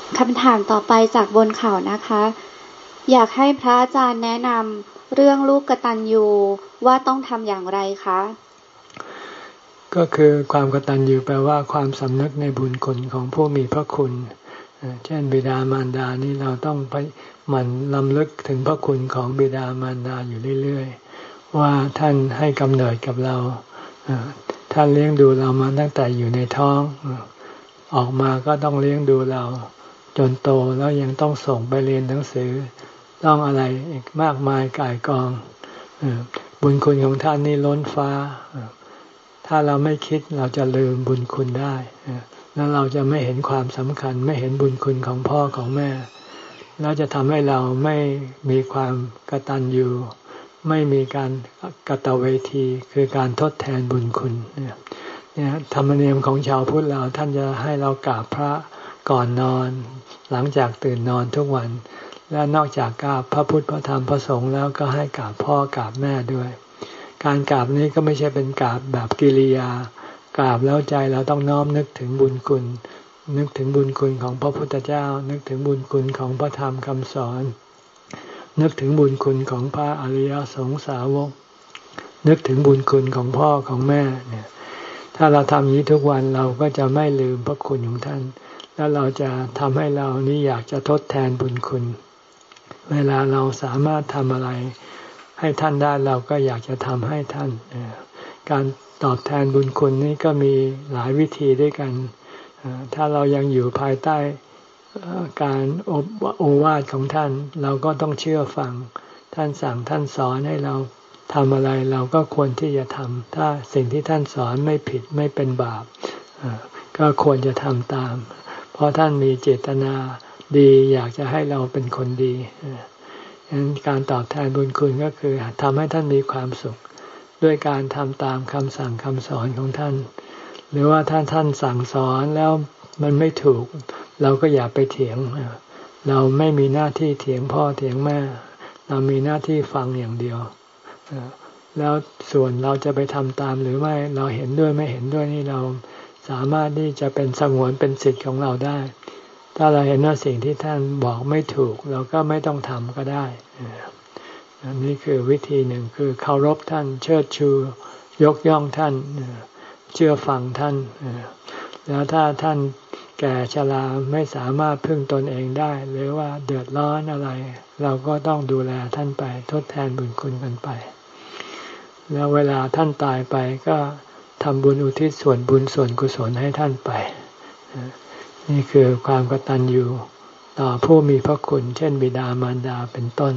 คำถามต่อไปจากบนเขานะคะอยากให้พระอาจารย์แนะนำเรื่องลูกกตัญญูว่าต้องทำอย่างไรคะก็คือความกตัญญูแปลว่าความสำนึกในบุญคุณของผู้มีพระคุณเช่นบิดามารดานี่เราต้องไปหมั่นรำลึกถึงพระคุณของบิดามารดาอยู่เรื่อยๆว่าท่านให้กำเนิดกับเราท่านเลี้ยงดูเรามาตั้งแต่อยู่ในท้องออกมาก็ต้องเลี้ยงดูเราจนโตแล้วยังต้องส่งไปเรียนหนังสือต้องอะไรอีกมากมายก่ายกองบุญคุณของท่านนี่ล้นฟ้าถ้าเราไม่คิดเราจะลืมบุญคุณได้แล้วเราจะไม่เห็นความสำคัญไม่เห็นบุญคุณของพ่อของแม่แล้วจะทำให้เราไม่มีความกตัญญูไม่มีการกตเวทีคือการทดแทนบุญคุณเนี่ยธรรมเนียมของชาวพุทธเราท่านจะให้เรากราบพระก่อนนอนหลังจากตื่นนอนทุกวันและนอกจากกราบพระพุทธพระธรรมพระสงฆ์แล้วก็ให้กราบพ่อกราบแม่ด้วยการกราบนี้ก็ไม่ใช่เป็นกราบแบบกิริยากราบแล้วใจเราต้องน้อมนึกถึงบุญคุณนึกถึงบุญคุณของพระพุทธเจ้านึกถึงบุญคุณของพระธรรมคำสอนนึกถึงบุญคุณของพระอริยสงสาวกนึกถึงบุญคุณของพ่อของแม่เนี่ยถ้าเราทำอย่างนี้ทุกวันเราก็จะไม่ลืมพระคุณของท่านแล้วเราจะทำให้เรานี้อยากจะทดแทนบุญคุณเวลาเราสามารถทำอะไรให้ท่านได้เราก็อยากจะทำให้ท่านการตอบแทนบุญคุณนี้ก็มีหลายวิธีด้วยกันถ้าเรายังอยู่ภายใต้การโอวาทของท่านเราก็ต้องเชื่อฟังท่านสั่งท่านสอนให้เราทำอะไรเราก็ควรที่จะทำถ้าสิ่งที่ท่านสอนไม่ผิดไม่เป็นบาปก็ควรจะทำตามเพราะท่านมีเจตนาดีอยากจะให้เราเป็นคนดีฉะนั้นการตอบแทนบุญคุณก็คือทำให้ท่านมีความสุขด้วยการทำตามคำสั่งคำสอนของท่านหรือว่าถ้าท่านสั่งสอนแล้วมันไม่ถูกเราก็อย่าไปเถียงเราไม่มีหน้าที่เถียงพ่อเถียงแม่เรามีหน้าที่ฟังอย่างเดียวแล้วส่วนเราจะไปทำตามหรือไม่เราเห็นด้วยไม่เห็นด้วยนี่เราสามารถที่จะเป็นสงวนเป็นสิทธิ์ของเราได้ถ้าเราเห็นว่าสิ่งที่ท่านบอกไม่ถูกเราก็ไม่ต้องทำก็ได้อันนี้คือวิธีหนึ่งคือเคารพท่านเชิดชูยกย่องท่านเชื่อฟังท่านแล้วถ้าท่านแก่ชราไม่สามารถพึ่งตนเองได้หรือว่าเดือดร้อนอะไรเราก็ต้องดูแลท่านไปทดแทนบุญคุณกันไปแล้วเวลาท่านตายไปก็ทำบุญอุทิศส่วนบุญส่วนกุศลให้ท่านไปนี่คือความกตัญญูต่อผู้มีพระคุณเช่นบิดามารดาเป็นต้น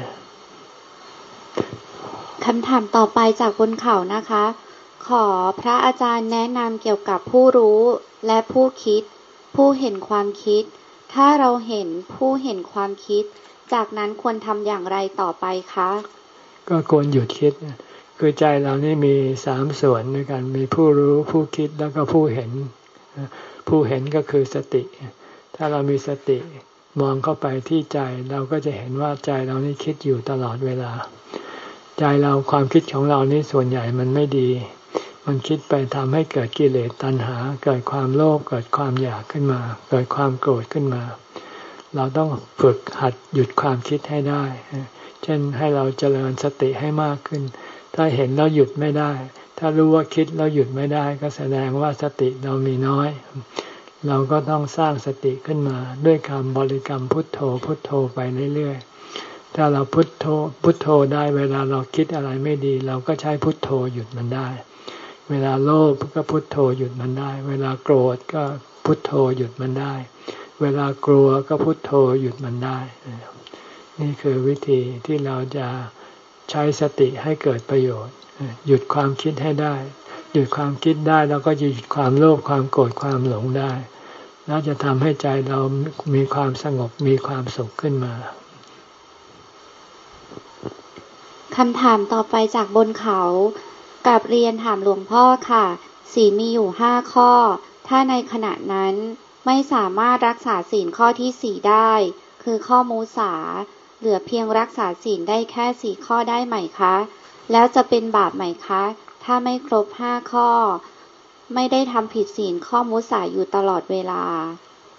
คำถามต่อไปจากบนเขานะคะขอพระอาจารย์แนะนำเกี่ยวกับผู้รู้และผู้คิดผู้เห็นความคิดถ้าเราเห็นผู้เห็นความคิดจากนั้นควรทำอย่างไรต่อไปคะก็ควรหยุดคิดคือใจเรานี่มีสามส่วนด้วยกันมีผู้รู้ผู้คิดแล้วก็ผู้เห็นผู้เห็นก็คือสติถ้าเรามีสติมองเข้าไปที่ใจเราก็จะเห็นว่าใจเรานี่คิดอยู่ตลอดเวลาใจเราความคิดของเรานี่ส่วนใหญ่มันไม่ดีมันคิดไปทำให้เกิดกิเลสตัณหาเกิดความโลภเกิดความอยากขึ้นมาเกิดความโกรธขึ้นมาเราต้องฝึกหัดหยุดความคิดให้ได้เช่นให้เราเจริญสติให้มากขึ้นถ้าเห็นแล้วหยุดไม่ได้ถ้ารู้ว่าคิดแล้วหยุดไม่ได้ก็แสดงว่าสติเรามีน้อยเราก็ต้องสร้างสติขึ้นมาด้วยคำบริกรรมพุทโธพุทโธไปเรื่อยๆถ้าเราพุทโธพุทโธได้เวลาเราคิดอะไรไม่ดีเราก็ใช้พุทโธหยุดมันได้เวลาโลภก็พุทโธหยุดมันได้เวลาโกรธก็พุทโธหยุดมันได้เวลากลัวก็พุทโธหยุดมันได้นี่คือวิธีที่เราจะใช้สติให้เกิดประโยชน์หยุดความคิดให้ได้หยุดความคิดได้แล้วก็จะหยุดความโลภความโกรธความหลงได้แล้วจะทำให้ใจเรามีความสงบมีความสุขขึ้นมาคำถามต่อไปจากบนเขากับเรียนถามหลวงพ่อค่ะศีลมีอยู่ห้าข้อถ้าในขณะนั้นไม่สามารถรักษาศีลข้อที่สี่ได้คือข้อมุสาเหลือเพียงรักษาศีลได้แค่สี่ข้อได้ไหมคะแล้วจะเป็นบาปไหมคะถ้าไม่ครบห้าข้อไม่ได้ทำผิดศีลข้อมุสาอยู่ตลอดเวลา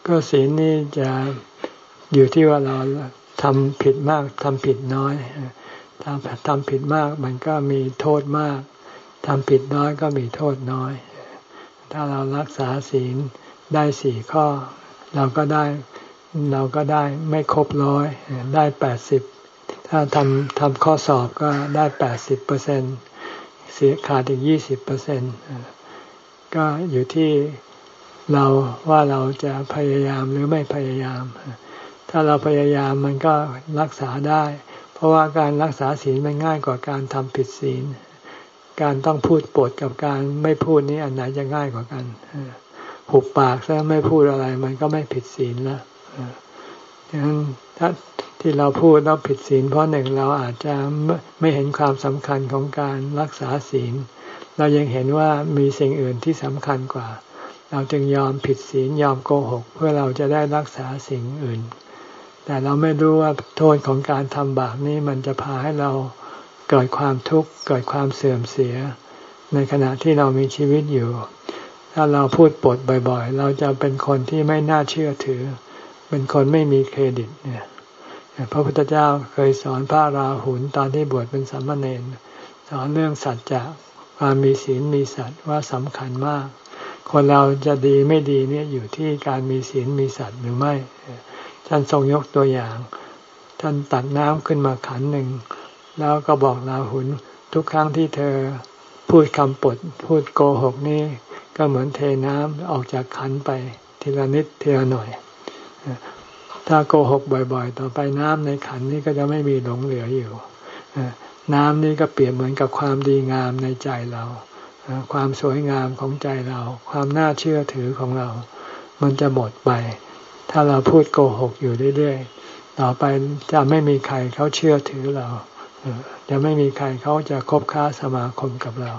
ก็ศีลนี่จะอยู่ที่ว่าเราทำผิดมากทำผิดน้อยทำทำผิดมากมันก็มีโทษมากทำผิดน้อยก็มีโทษน้อยถ้าเรารักษาศีลได้สี่ข้อเราก็ได้เราก็ได้ไม่ครบร้อยได้แปดสิบถ้าทำทำข้อสอบก็ได้แปดสิบเปอร์เซ็นต์เสียขาดอีกยี่สิบเปอร์เซ็นต์ก็อยู่ที่เราว่าเราจะพยายามหรือไม่พยายามถ้าเราพยายามมันก็รักษาได้เพราะว่าการรักษาศีลมันง่ายกว่าการทำผิดศีลการต้องพูดปดกับการไม่พูดนี้อันไหนจะง่ายกว่ากันหุบปากซะไม่พูดอะไรมันก็ไม่ผิดศีลแล้วดังนั้นถ้าที่เราพูดแล้วผิดศีลเพราะหนึ่งเราอาจจะไม่เห็นความสำคัญของการรักษาศีลเรายังเห็นว่ามีสิ่งอื่นที่สำคัญกว่าเราจึงยอมผิดศีลยอมโกหกเพื่อเราจะได้รักษาสิ่งอื่นแต่เราไม่รู้ว่าโทษของการทำบาปนี้มันจะพาให้เราเกิดความทุกข์เกิดความเสื่อมเสียในขณะที่เรามีชีวิตอยู่ถ้าเราพูดปดบ่อยๆเราจะเป็นคนที่ไม่น่าเชื่อถือเป็นคนไม่มีเครดิตเนี่ยพระพุทธเจ้าเคยสอนพระราหุลตอนที่บวชเป็นสามเณรสอนเรื่องสัจจะความมีศีลมีสัตว์ว่าสำคัญมากคนเราจะดีไม่ดีเนี่ยอยู่ที่การมีศีลมีสัตว์หรือไม่ท่านทรงยกตัวอย่างท่านตักน้ำขึ้นมาขันหนึ่งแล้วก็บอกราหุลทุกครั้งที่เธอพูดคำปดพูดโกหกนี่ก็เหมือนเทน้ำออกจากขันไปทีละนิดทีละหน่อยถ้าโกหกบ่อยๆต่อไปน้ำในขันนี้ก็จะไม่มีหลงเหลืออยู่น้ำนี้ก็เปรียบเหมือนกับความดีงามในใจเราความสวยงามของใจเราความน่าเชื่อถือของเรามันจะหมดไปถ้าเราพูดโกหกอยู่เรื่อยๆต่อไปจะไม่มีใครเขาเชื่อถือเราจะไม่มีใครเขาจะคบค้าสมาคมกับเรา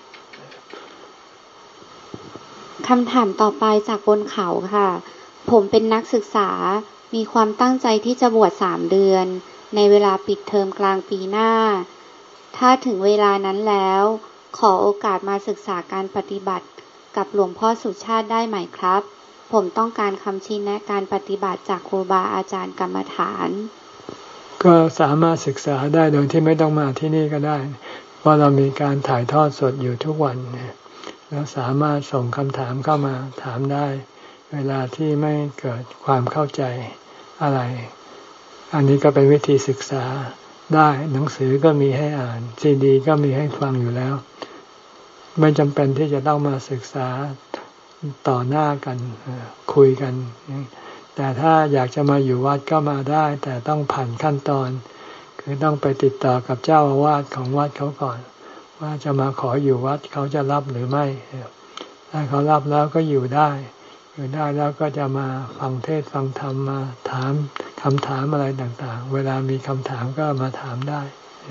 คำถามต่อไปจากบนเขาค่ะผมเป็นนักศึกษามีความตั้งใจที่จะบวชสามเดือนในเวลาปิดเทอมกลางปีหน้าถ้าถึงเวลานั้นแล้วขอโอกาสมาศึกษาการปฏิบัติกับหลวงพ่อสุชาติได้ไหมครับผมต้องการคำชี้แนะการปฏิบัติจากครูบาอาจารย์กรรมฐานก็สามารถศึกษาได้โดยที่ไม่ต้องมาที่นี่ก็ได้เพราะเรามีการถ่ายทอดสดอยู่ทุกวันแล้วสามารถส่งคำถามเข้ามาถามได้เวลาที่ไม่เกิดความเข้าใจอะไรอันนี้ก็เป็นวิธีศึกษาได้หนังสือก็มีให้อ่านซีดีก็มีให้ฟังอยู่แล้วไม่จำเป็นที่จะต้องมาศึกษาต่อหน้ากันคุยกันแต่ถ้าอยากจะมาอยู่วัดก็มาได้แต่ต้องผ่านขั้นตอนคือต้องไปติดต่อกับเจ้าอาวาสของวัดเขาก่อนว่าจะมาขออยู่วัดเขาจะรับหรือไม่ถ้าเขารับแล้วก็อยู่ได้อยู่ได้แล้วก็จะมาฟังเทศฟังธรรมมาถามคำถามอะไรต่างๆเวลามีคำถามก็มาถามได้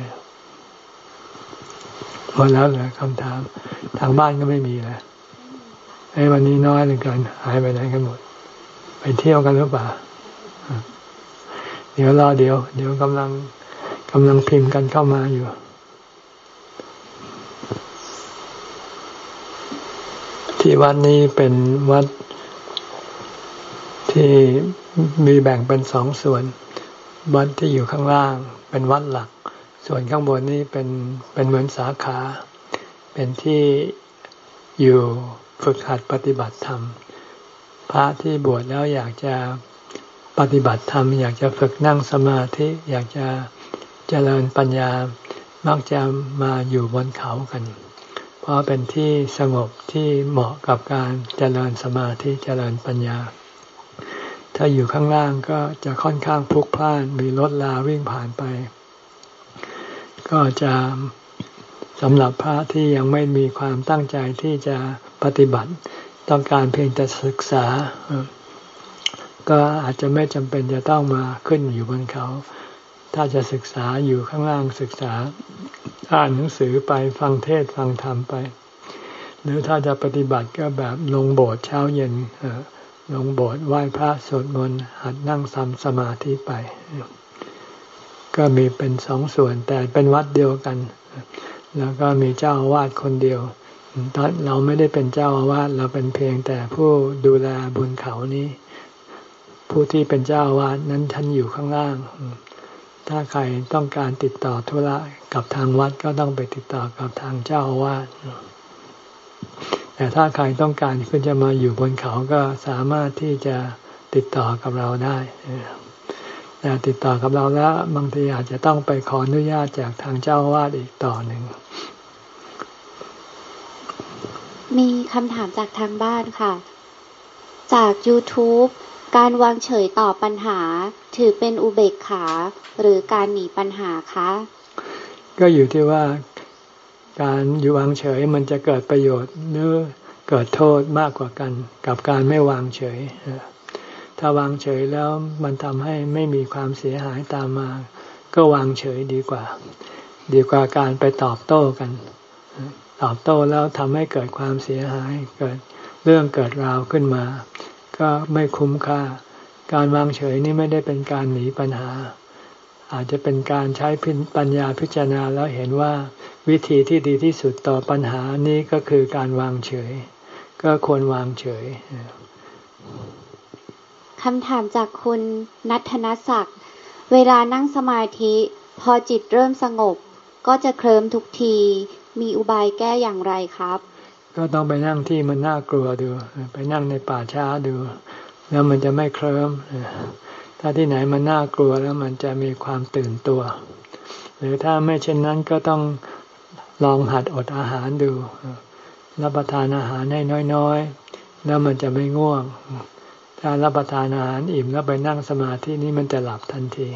หมดแล้วเหรอคำถามทางบ้านก็ไม่มีแล้วไอ้วันนี้น้อยเหลือเกินหายไปไหนกันหมดไปเที่ยวกันหรือเปล่าเดี๋ยวรอเดี๋ยวเดี๋ยวกำลังกำลังพิมพ์กันเข้ามาอยู่ที่วัดนี้เป็นวัดที่มีแบ่งเป็นสองส่วนวัดที่อยู่ข้างล่างเป็นวัดหลักส่วนข้างบนนี้เป็นเป็นเหมือนสาขาเป็นที่อยู่ฝึกหัดปฏิบัติธรรมพระที่บวชแล้วอยากจะปฏิบัติธรรมอยากจะฝึกนั่งสมาธิอยากจะเจริญปัญญามักจะมาอยู่บนเขากันเพราะเป็นที่สงบที่เหมาะกับการเจริญสมาธิเจริญปัญญาถ้าอยู่ข้างล่างก็จะค่อนข้างพลุกพล่านมีรถลาวิ่งผ่านไปก็จะสำหรับพระที่ยังไม่มีความตั้งใจที่จะปฏิบัติต้องการเพียงแต่ศึกษาก็อาจจะไม่จำเป็นจะต้องมาขึ้นอยู่บนเขาถ้าจะศึกษาอยู่ข้างล่างศึกษาอ่านหนังสือไปฟังเทศฟังธรรมไปหรือถ้าจะปฏิบัติก็แบบลงโบสถ์เช้าเย็นลงโบสถ์ไหว้พระสวดมนต์หัดนั่งทำสมาธิไปก็มีเป็นสองส่วนแต่เป็นวัดเดียวกันแล้วก็มีเจ้าอาวาสคนเดียวตอนเราไม่ได้เป็นเจ้าอาวาสเราเป็นเพียงแต่ผู้ดูแลบนเขานี้ผู้ที่เป็นเจ้าอาวาสนั้นท่านอยู่ข้างล่างถ้าใครต้องการติดต่อธุระกับทางวัดก็ต้องไปติดต่อกับทางเจ้าอาวาสแต่ถ้าใครต้องการขึ้นจะมาอยู่บนเขาก็สามารถที่จะติดต่อกับเราได้แต่ติดต่อกับเราแล้วบางทีอาจจะต้องไปขออนุญาตจากทางเจ้าอาวาสอีกต่อหนึ่งมีคำถามจากทางบ้านค่ะจาก YouTube การวางเฉยต่อปัญหาถือเป็นอุเบกขาหรือการหนีปัญหาคะก็อยู่ที่ว่าการอยู่วางเฉยมันจะเกิดประโยชน์หรือเกิดโทษมากกว่ากันกับการไม่วางเฉยถ้าวางเฉยแล้วมันทำให้ไม่มีความเสียหายตามมาก็วางเฉยดีกว่าดีกว่าการไปตอบโต้กันตอบโต้แล้วทำให้เกิดความเสียหายเกิดเรื่องเกิดราวขึ้นมาก็ไม่คุ้มค่าการวางเฉยนี่ไม่ได้เป็นการหนีปัญหาอาจจะเป็นการใช้ปัญญาพิจารณาแล้วเห็นว่าวิธีที่ดีที่สุดต่อปัญหานี้ก็คือการวางเฉยก็ควรวางเฉยคำถามจากคุณณัฐนศักดิ์เวลานั่งสมาธิพอจิตเริ่มสงบก็จะเคลิ้มทุกทีมีอุบายแก้อย่างไรครับก็ต้องไปนั่งที่มันน่ากลัวดูไปนั่งในป่าช้าดูแล้วมันจะไม่เคลิ้มถ้าที่ไหนมันน่ากลัวแล้วมันจะมีความตื่นตัวหรือถ้าไม่เช่นนั้นก็ต้องลองหัดอดอาหารดูรับประทานอาหารให้น้อยๆแล้วมันจะไม่ง่วงถ้ารับประทานอาหารอิ่มแล้วไปนั่งสมาธินี้มันจะหลับทันที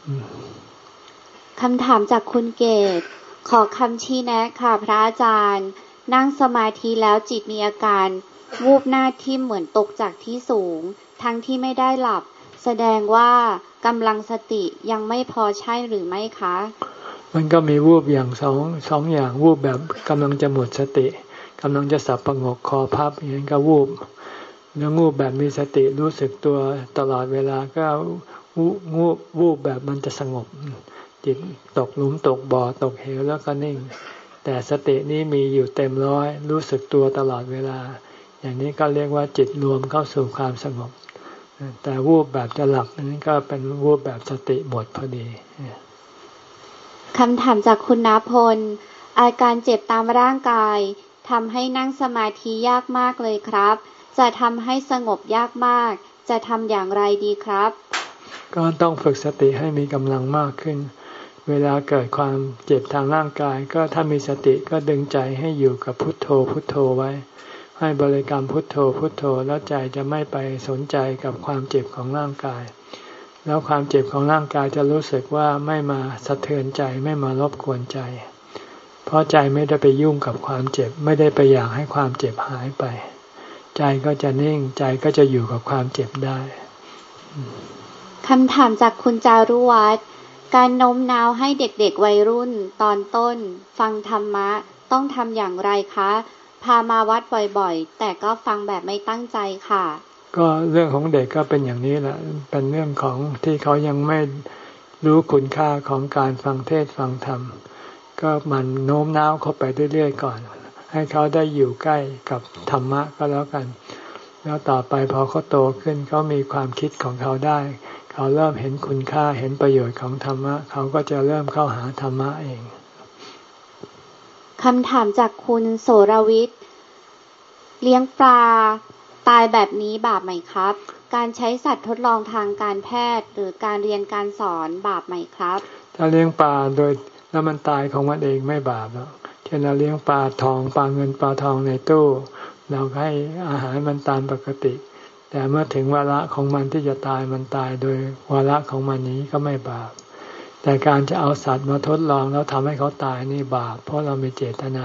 คำถามจากคุณเกศขอคำชี้แนะค่ะพระอาจารย์นั่งสมาธิแล้วจิตมีอาการวูบหน้าทิ่มเหมือนตกจากที่สูงทั้งที่ไม่ได้หลับแสดงว่ากำลังสติยังไม่พอใช่หรือไม่คะมันก็มีวูบอย่างสองสองอย่างวูบแบบกำลังจะหมดสติกำลังจะสับประงกคอพับอย่างนี้ก็วูบแล้ววูบแบบมีสติรู้สึกตัวตลอดเวลาก็วูบวูบวูบแบบมันจะสงบจิตตกหลุมตกบ่อตกเหวแล้วก็นิ่งแต่สตินี้มีอยู่เต็มร้อยรู้สึกตัวตลอดเวลาอย่างนี้ก็เรียกว่าจิตรวมเข้าสู่ความสงบแต่วูบแบบจะหลับนั้นก็เป็นวูบแบบสติหมดพอดีคำถามจากคุณณพลอาการเจ็บตามร่างกายทำให้นั่งสมาธิยากมากเลยครับจะทำให้สงบยากมากจะทำอย่างไรดีครับก็ต้องฝึกสติให้มีกำลังมากขึ้นเวลาเกิดความเจ็บทางร่างกายก็ถ้ามีสติก็ดึงใจให้อยู่กับพุทโธพุทโธไว้ให้บริกรรมพุทโธพุทโธแล้วใจจะไม่ไปสนใจกับความเจ็บของร่างกายแล้วความเจ็บของร่างกายจะรู้สึกว่าไม่มาสะเทือนใจไม่มารบกวนใจเพราะใจไม่ได้ไปยุ่งกับความเจ็บไม่ได้ไปอยากให้ความเจ็บหายไปใจก็จะนิ่งใจก็จะอยู่กับความเจ็บได้คำถามจากคุณจารุวัฒน์การโน้มน้าวให้เด็กๆวัยรุ่นตอนต้นฟังธรรมะต้องทำอย่างไรคะพามาวัดบ่อยๆแต่ก็ฟังแบบไม่ตั้งใจค่ะก็เรื่องของเด็กก็เป็นอย่างนี้แหละเป็นเรื่องของที่เขายังไม่รู้คุณค่าของการฟังเทศน์ฟังธรรมก็มันโน้มน้าวเขาไปเรื่อยๆก่อนให้เขาได้อยู่ใกล้กับธรรมะก็แล้วกันแล้วต่อไปพอเขาโตขึ้นเขามีความคิดของเขาได้เขาเริ่มเห็นคุณค่าเห็นประโยชน์ของธรรมะเขาก็จะเริ่มเข้าหาธรรมะเองคำถามจากคุณโสรวิทย์เลี้ยงปลาตายแบบนี้บาปไหมครับการใช้สัตว์ทดลองทางการแพทย์หรือการเรียนการสอนบาปไหมครับถ้าเลี้ยงปลาโดยแล้วมันตายของมันเองไม่บาปหรอกเช่นเราเลี้ยงปลาทองปลาเงินปลาทองในตู้เราให้อาหารมันตามปกติแต่เมื่อถึงวาระของมันที่จะตายมันตายโดยวาระของมันนี้ก็ไม่บาปแต่การจะเอาสัตว์มาทดลองแล้วทำให้เขาตายนี่บาปเพราะเรามีเจตนา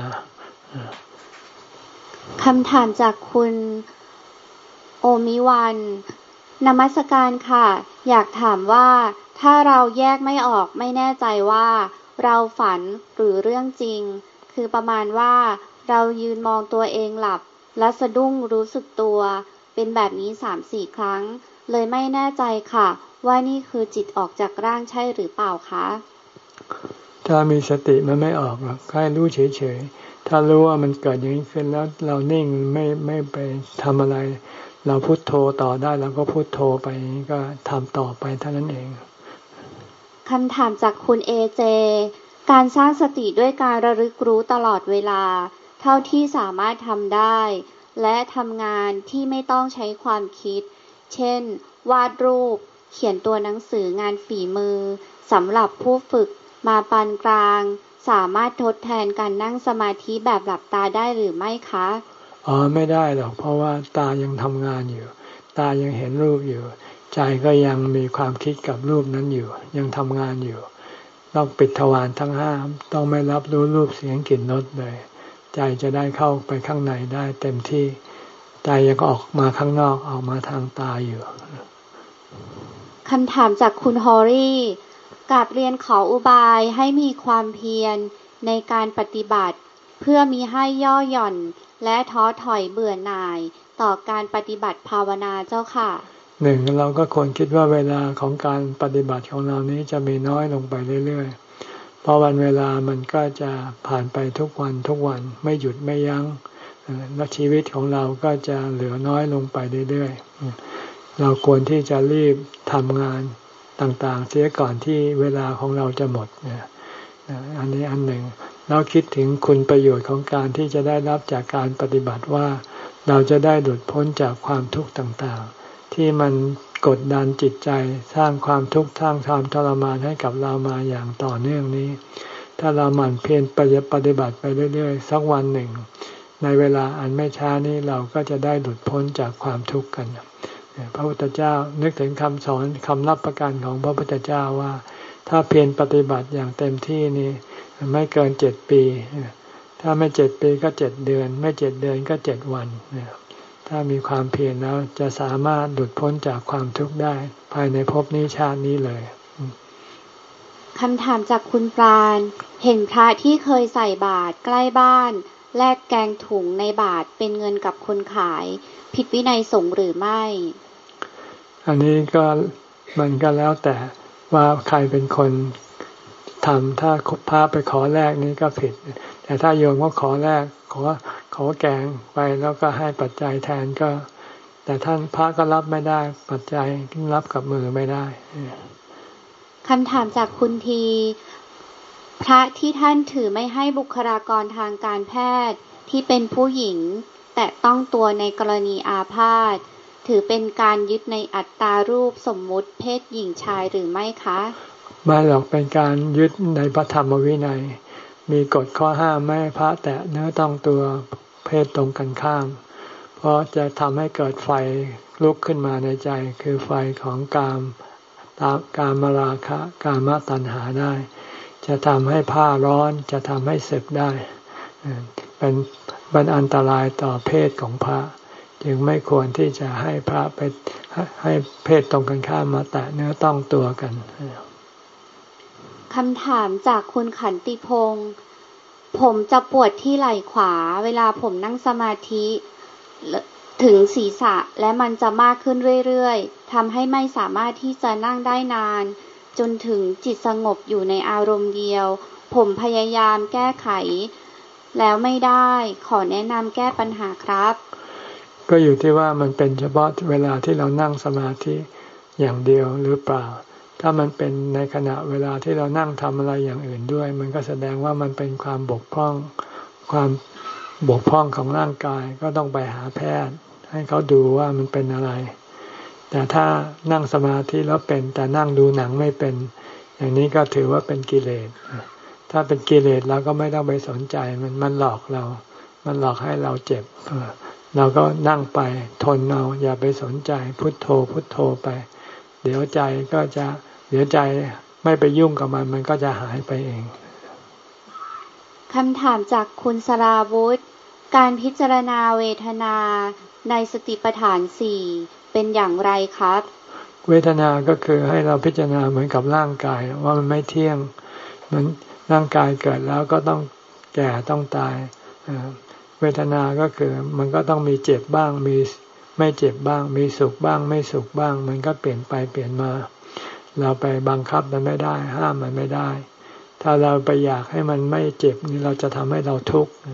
คำถามจากคุณโอมิวันนมัสการค่ะอยากถามว่าถ้าเราแยกไม่ออกไม่แน่ใจว่าเราฝันหรือเรื่องจริงคือประมาณว่าเรายืนมองตัวเองหลับและสะดุ้งรู้สึกตัวเป็นแบบนี้ สามสี่ ครั้งเลยไม่แน่ใจค่ะว่านี่คือจิตออกจากร่างใช่หรือเปล่าคะถ้ามีสติมันไม่ออกหรอกแค่รู้เฉยๆถ้ารู้ว่ามันเกิดอย่างนี้ขึ้นแล้วเรานิ่งไม่ไม่ไปทำอะไรเราพุทโธต่อได้เราก็พุทโธไปก็ทำต่อไปเท่านั้นเองคำถามจากคุณเอเจการสร้างสติด้วยการระลึกรู้ตลอดเวลาเท่าที่สามารถทำได้และทำงานที่ไม่ต้องใช้ความคิดเช่นวาดรูปเขียนตัวหนังสืองานฝีมือสำหรับผู้ฝึกมาปานกลางสามารถทดแทนการนั่งสมาธิแบบหลับตาได้หรือไม่คะอ๋อไม่ได้หรอกเพราะว่าตายังทำงานอยู่ตายังเห็นรูปอยู่ใจก็ยังมีความคิดกับรูปนั้นอยู่ยังทำงานอยู่ต้องปิดทวารทั้งห้าต้องไม่รับรู้รูปเสียงกลิ่นรสเลยใจจะได้เข้าไปข้างในได้เต็มที่ใจยังออกมาข้างนอกออกมาทางตาอยู่คำถามจากคุณฮอรี่กราบเรียนขออุบายให้มีความเพียรในการปฏิบัติเพื่อมีให้ย่อหย่อนและท้อถอยเบื่อหน่ายต่อการปฏิบัติภาวนาเจ้าค่ะหนึ่งเราก็ควรคิดว่าเวลาของการปฏิบัติของเรานี้จะมีน้อยลงไปเรื่อยๆเพราะวันเวลามันก็จะผ่านไปทุกวันทุกวันไม่หยุดไม่ยั้งและชีวิตของเราก็จะเหลือน้อยลงไปเรื่อยๆเราควรที่จะรีบทำงานต่างๆเสียก่อนที่เวลาของเราจะหมดเนี่ยอันนี้อันหนึ่งเราคิดถึงคุณประโยชน์ของการที่จะได้รับจากการปฏิบัติว่าเราจะได้หลุดพ้นจากความทุกข์ต่างๆที่มันกดดันจิตใจสร้างความทุกข์สร้างความทรมานให้กับเรามาอย่างต่อเนื่องนี้ถ้าเราหมั่นเพียรปฏิบัติไปเรื่อยๆสักวันหนึ่งในเวลาอันไม่ช้านี้เราก็จะได้หลุดพ้นจากความทุกข์กันพระพุทธเจ้านึกถึงคำสอนคำรับประกันของพระพุทธเจ้าว่าถ้าเพียรปฏิบัติอย่างเต็มที่นี่ไม่เกินเจ็ดปีถ้าไม่เจ็ดปีก็เจ็ดเดือนไม่เจ็ดเดือนก็เจ็ดวันถ้ามีความเพียรแล้วจะสามารถหลุดพ้นจากความทุกข์ได้ภายในภพนี้ชาตินี้เลยคำถามจากคุณปราณเห็นพระที่เคยใส่บาตรใกล้บ้านแลกแกงถุงในบาตรเป็นเงินกับคนขายผิดวินัยสงฆ์หรือไม่อันนี้ก็มันก็แล้วแต่ว่าใครเป็นคนทำถ้าพระไปขอแลกนี้ก็ผิดแต่ถ้าโยมก็ขอแลกขอขอแกงไปแล้วก็ให้ปัจจัยแทนก็แต่ท่านพระก็รับไม่ได้ปัจจัยรับกับมือไม่ได้คำถามจากคุณทีพระที่ท่านถือไม่ให้บุคลากรทางการแพทย์ที่เป็นผู้หญิงแต่ต้องตัวในกรณีอาพาธถือเป็นการยึดในอัตตารูปสมมุติเพศหญิงชายหรือไม่คะไม่หรอกเป็นการยึดในพระธรรมวินัยมีกฎข้อห้ามไม่ให้พระแตะเนื้อต้องตัวเพศตรงกันข้ามเพราะจะทำให้เกิดไฟลุกขึ้นมาในใจคือไฟของกามกามราคะกามตัณหาได้จะทำให้ผ้าร้อนจะทำให้เสพได้เป็นเป็นอันตรายต่อเพศของพระจึงไม่ควรที่จะให้พระไปให้เพศตรงกันข้ามมาแตะเนื้อต้องตัวกันคำถามจากคุณขันติพงศ์ผมจะปวดที่ไหล่ขวาเวลาผมนั่งสมาธิถึงศีรษะและมันจะมากขึ้นเรื่อยๆทำให้ไม่สามารถที่จะนั่งได้นานจนถึงจิตสงบอยู่ในอารมณ์เดียวผมพยายามแก้ไขแล้วไม่ได้ขอแนะนำแก้ปัญหาครับก็อยู่ที่ว่ามันเป็นเฉพาะเวลาที่เรานั่งสมาธิอย่างเดียวหรือเปล่าถ้ามันเป็นในขณะเวลาที่เรานั่งทำอะไรอย่างอื่นด้วยมันก็แสดงว่ามันเป็นความบกพร่องความบกพร่องของร่างกายก็ต้องไปหาแพทย์ให้เขาดูว่ามันเป็นอะไรแต่ถ้านั่งสมาธิแล้วเป็นแต่นั่งดูหนังไม่เป็นอย่างนี้ก็ถือว่าเป็นกิเลสถ้าเป็นกิเลสเราก็ไม่ต้องไปสนใจมันมันหลอกเรามันหลอกให้เราเจ็บเราก็นั่งไปทนเอาอย่าไปสนใจพุทโธพุทโธไปเดี๋ยวใจก็จะเดี๋ยวใจไม่ไปยุ่งกับมันมันก็จะหายไปเองคำถามจากคุณสราวุธการพิจารณาเวทนาในสติปัฏฐานสี่เป็นอย่างไรครับเวทนาก็คือให้เราพิจารณาเหมือนกับร่างกายว่ามันไม่เที่ยงมันร่างกายเกิดแล้วก็ต้องแก่ต้องตายเวทนาก็คือมันก็ต้องมีเจ็บบ้างมีไม่เจ็บบ้างมีสุขบ้างไม่สุขบ้างมันก็เปลี่ยนไปเปลี่ยนมาเราไปบังคับมันไม่ได้ห้ามมันไม่ได้ถ้าเราไปอยากให้มันไม่เจ็บนี่เราจะทำให้เราทุกข์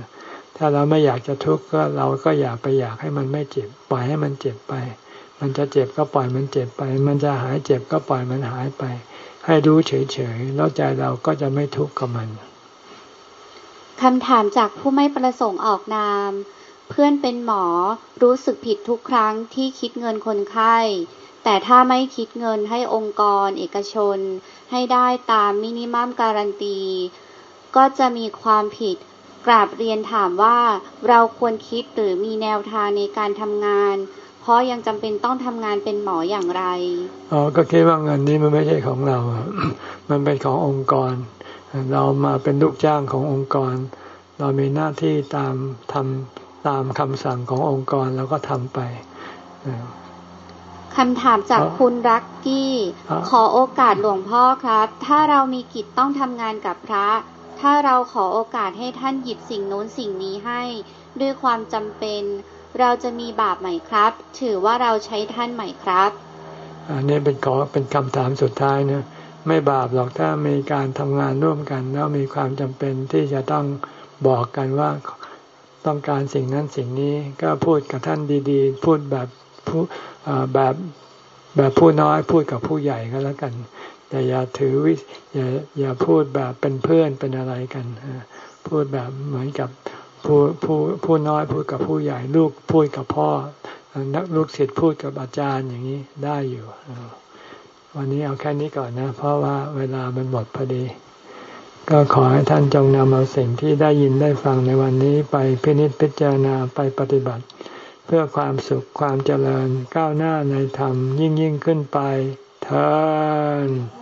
ถ้าเราไม่อยากจะทุกข์ก็เราก็อย่าไปอยากให้มันไม่เจ็บปล่อยให้มันเจ็บไปมันจะเจ็บก็ปล่อยมันเจ็บไปมันจะหายเจ็บก็ปล่อยมันหายไปให้รู้เฉยๆแล้วใจเราก็จะไม่ทุกข์กับมันคำถามจากผู้ไม่ประสงค์ออกนามเพื่อนเป็นหมอรู้สึกผิดทุกครั้งที่คิดเงินคนไข้แต่ถ้าไม่คิดเงินให้องค์กรเอกชนให้ได้ตามมินิมัมการันตีก็จะมีความผิดกราบเรียนถามว่าเราควรคิดหรือมีแนวทางในการทำงานเพราะยังจำเป็นต้องทำงานเป็นหมออย่างไรอ๋อก็คิดว่าเงินนี้มันไม่ใช่ของเรา มันเป็นขององค์กรเรามาเป็นลูกจ้างขององค์กรเรามีหน้าที่ตามทำตามคำสั่งขององค์กรเราก็ทำไปคำถามจากคุณรักกี้ขอโอกาสหลวงพ่อครับถ้าเรามีกิจต้องทำงานกับพระถ้าเราขอโอกาสให้ท่านหยิบสิ่งโน้นสิ่งนี้ให้ด้วยความจำเป็นเราจะมีบาปไหมครับถือว่าเราใช้ท่านไหมครับอันนี้เป็นขอเป็นคำถามสุดท้ายนะไม่บาปหรอกถ้ามีการทำงานร่วมกันแล้วมีความจำเป็นที่จะต้องบอกกันว่าต้องการสิ่งนั้นสิ่งนี้ก็พูดกับท่านดีๆพูดแบบผู้แบบแบบผู้น้อยพูดกับผู้ใหญ่ก็แล้วกันแต่อย่าถือวิอย่าอย่าพูดแบบเป็นเพื่อนเป็นอะไรกันพูดแบบเหมือนกับผู้ผู้ผู้น้อยพูดกับผู้ใหญ่ลูกพูดกับพ่อนักลูกศิษย์พูดกับอาจารย์อย่างนี้ได้อยู่วันนี้เอาแค่นี้ก่อนนะเพราะว่าเวลามันหมดพอดีก็ขอให้ท่านจงนำเอาสิ่งที่ได้ยินได้ฟังในวันนี้ไปพินิจพิจารณาไปปฏิบัติเพื่อความสุขความเจริญก้าวหน้าในธรรมยิ่งยิ่งขึ้นไปเถิด